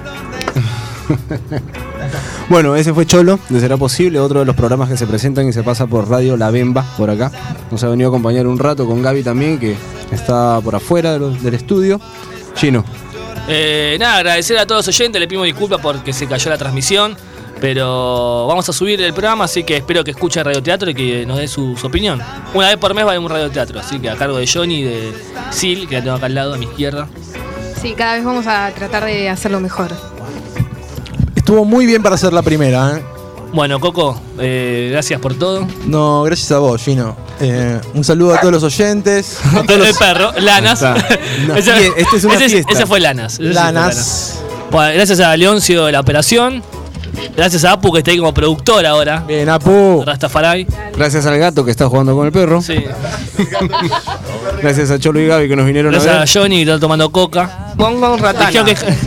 Bueno, ese fue Cholo, de Será Posible, otro de los programas que se presentan y se pasa por Radio La Bemba, por acá. Nos ha venido a acompañar un rato con Gaby también, que está por afuera del estudio. Chino. Nada, agradecer a todos los oyentes, le pido disculpas porque se cayó la transmisión, pero vamos a subir el programa, así que espero que escuche radioteatro y que nos dé su opinión. Una vez por mes va a haber un radioteatro, así que a cargo de Johnny y de Sil, que la tengo acá al lado, a mi izquierda. Sí, cada vez vamos a tratar de hacerlo mejor. Estuvo muy bien para ser la primera, ¿eh? Bueno, Coco, gracias por todo. No, gracias a vos, Gino. Un saludo a todos los oyentes. A todos el perro, Lanas. No, esa es una fiesta. Ese fue Lanas. Lanas. Bueno, gracias a Leoncio de la operación. Gracias a Apu, que está ahí como productor ahora. Bien, Apu. Rastafari. Gracias al gato que está jugando con el perro. Sí. Gracias a Cholo y Gaby que nos vinieron gracias a ver. Gracias a Johnny que está tomando coca. Bongo ratana.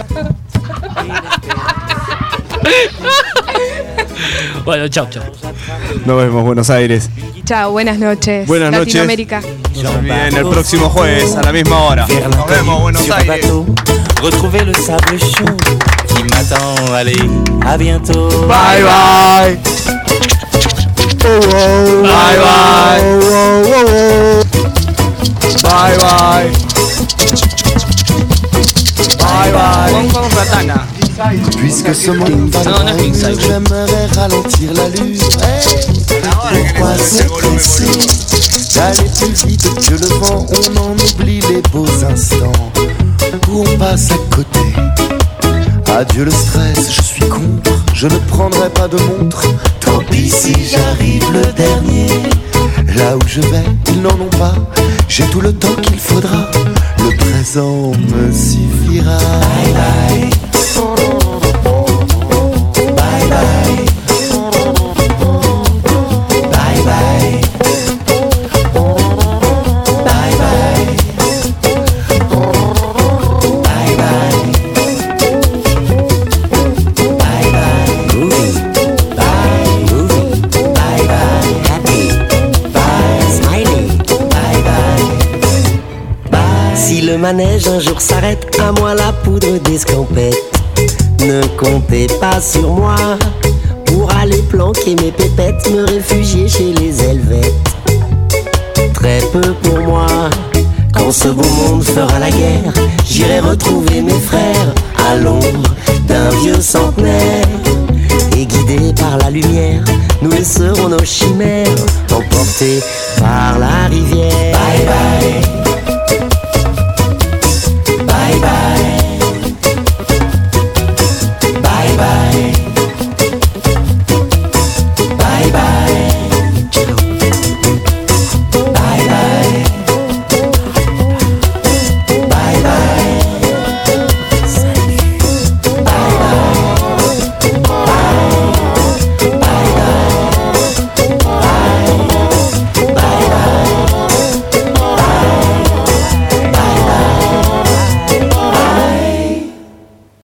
Bueno, chau. Nos vemos, Buenos Aires. Chao, buenas noches. Buenas noches. Latinoamérica. Bien, el próximo jueves a la misma hora. Nos vemos, Buenos Aires. Retrouver le sable chaud qui m'attend. Allez, à bientôt. Bye bye. Bye bye. Bye bye. Bye bye. Bongo ratana. Puisque ce monde va loin, j'aimerais ralentir l'allure. Pourquoi se presser d'aller plus vite que le vent? On en oublie les beaux instants où on passe à côté. Adieu le stress, je suis contre, je ne prendrai pas de montre. Tant pis si j'arrive le dernier. Là où je vais, ils n'en ont pas. J'ai tout le temps qu'il faudra. Le présent me suffira. Bye bye. Bye bye. Bye bye. Bye bye. Bye bye. Bye bye. Groovy. Bye. Groovy. Bye bye. Happy. Bye. Smiley. Bye bye. Bye. Si le manège un jour s'arrête, à moi la poudre d'escampette. Ne comptez pas sur moi pour aller planquer mes pépettes, me réfugier chez les Helvètes. Très peu pour moi. Quand ce beau monde fera la guerre, j'irai retrouver mes frères à l'ombre d'un vieux centenaire. Et guidés par la lumière, nous laisserons nos chimères emportées par la rivière. Bye bye.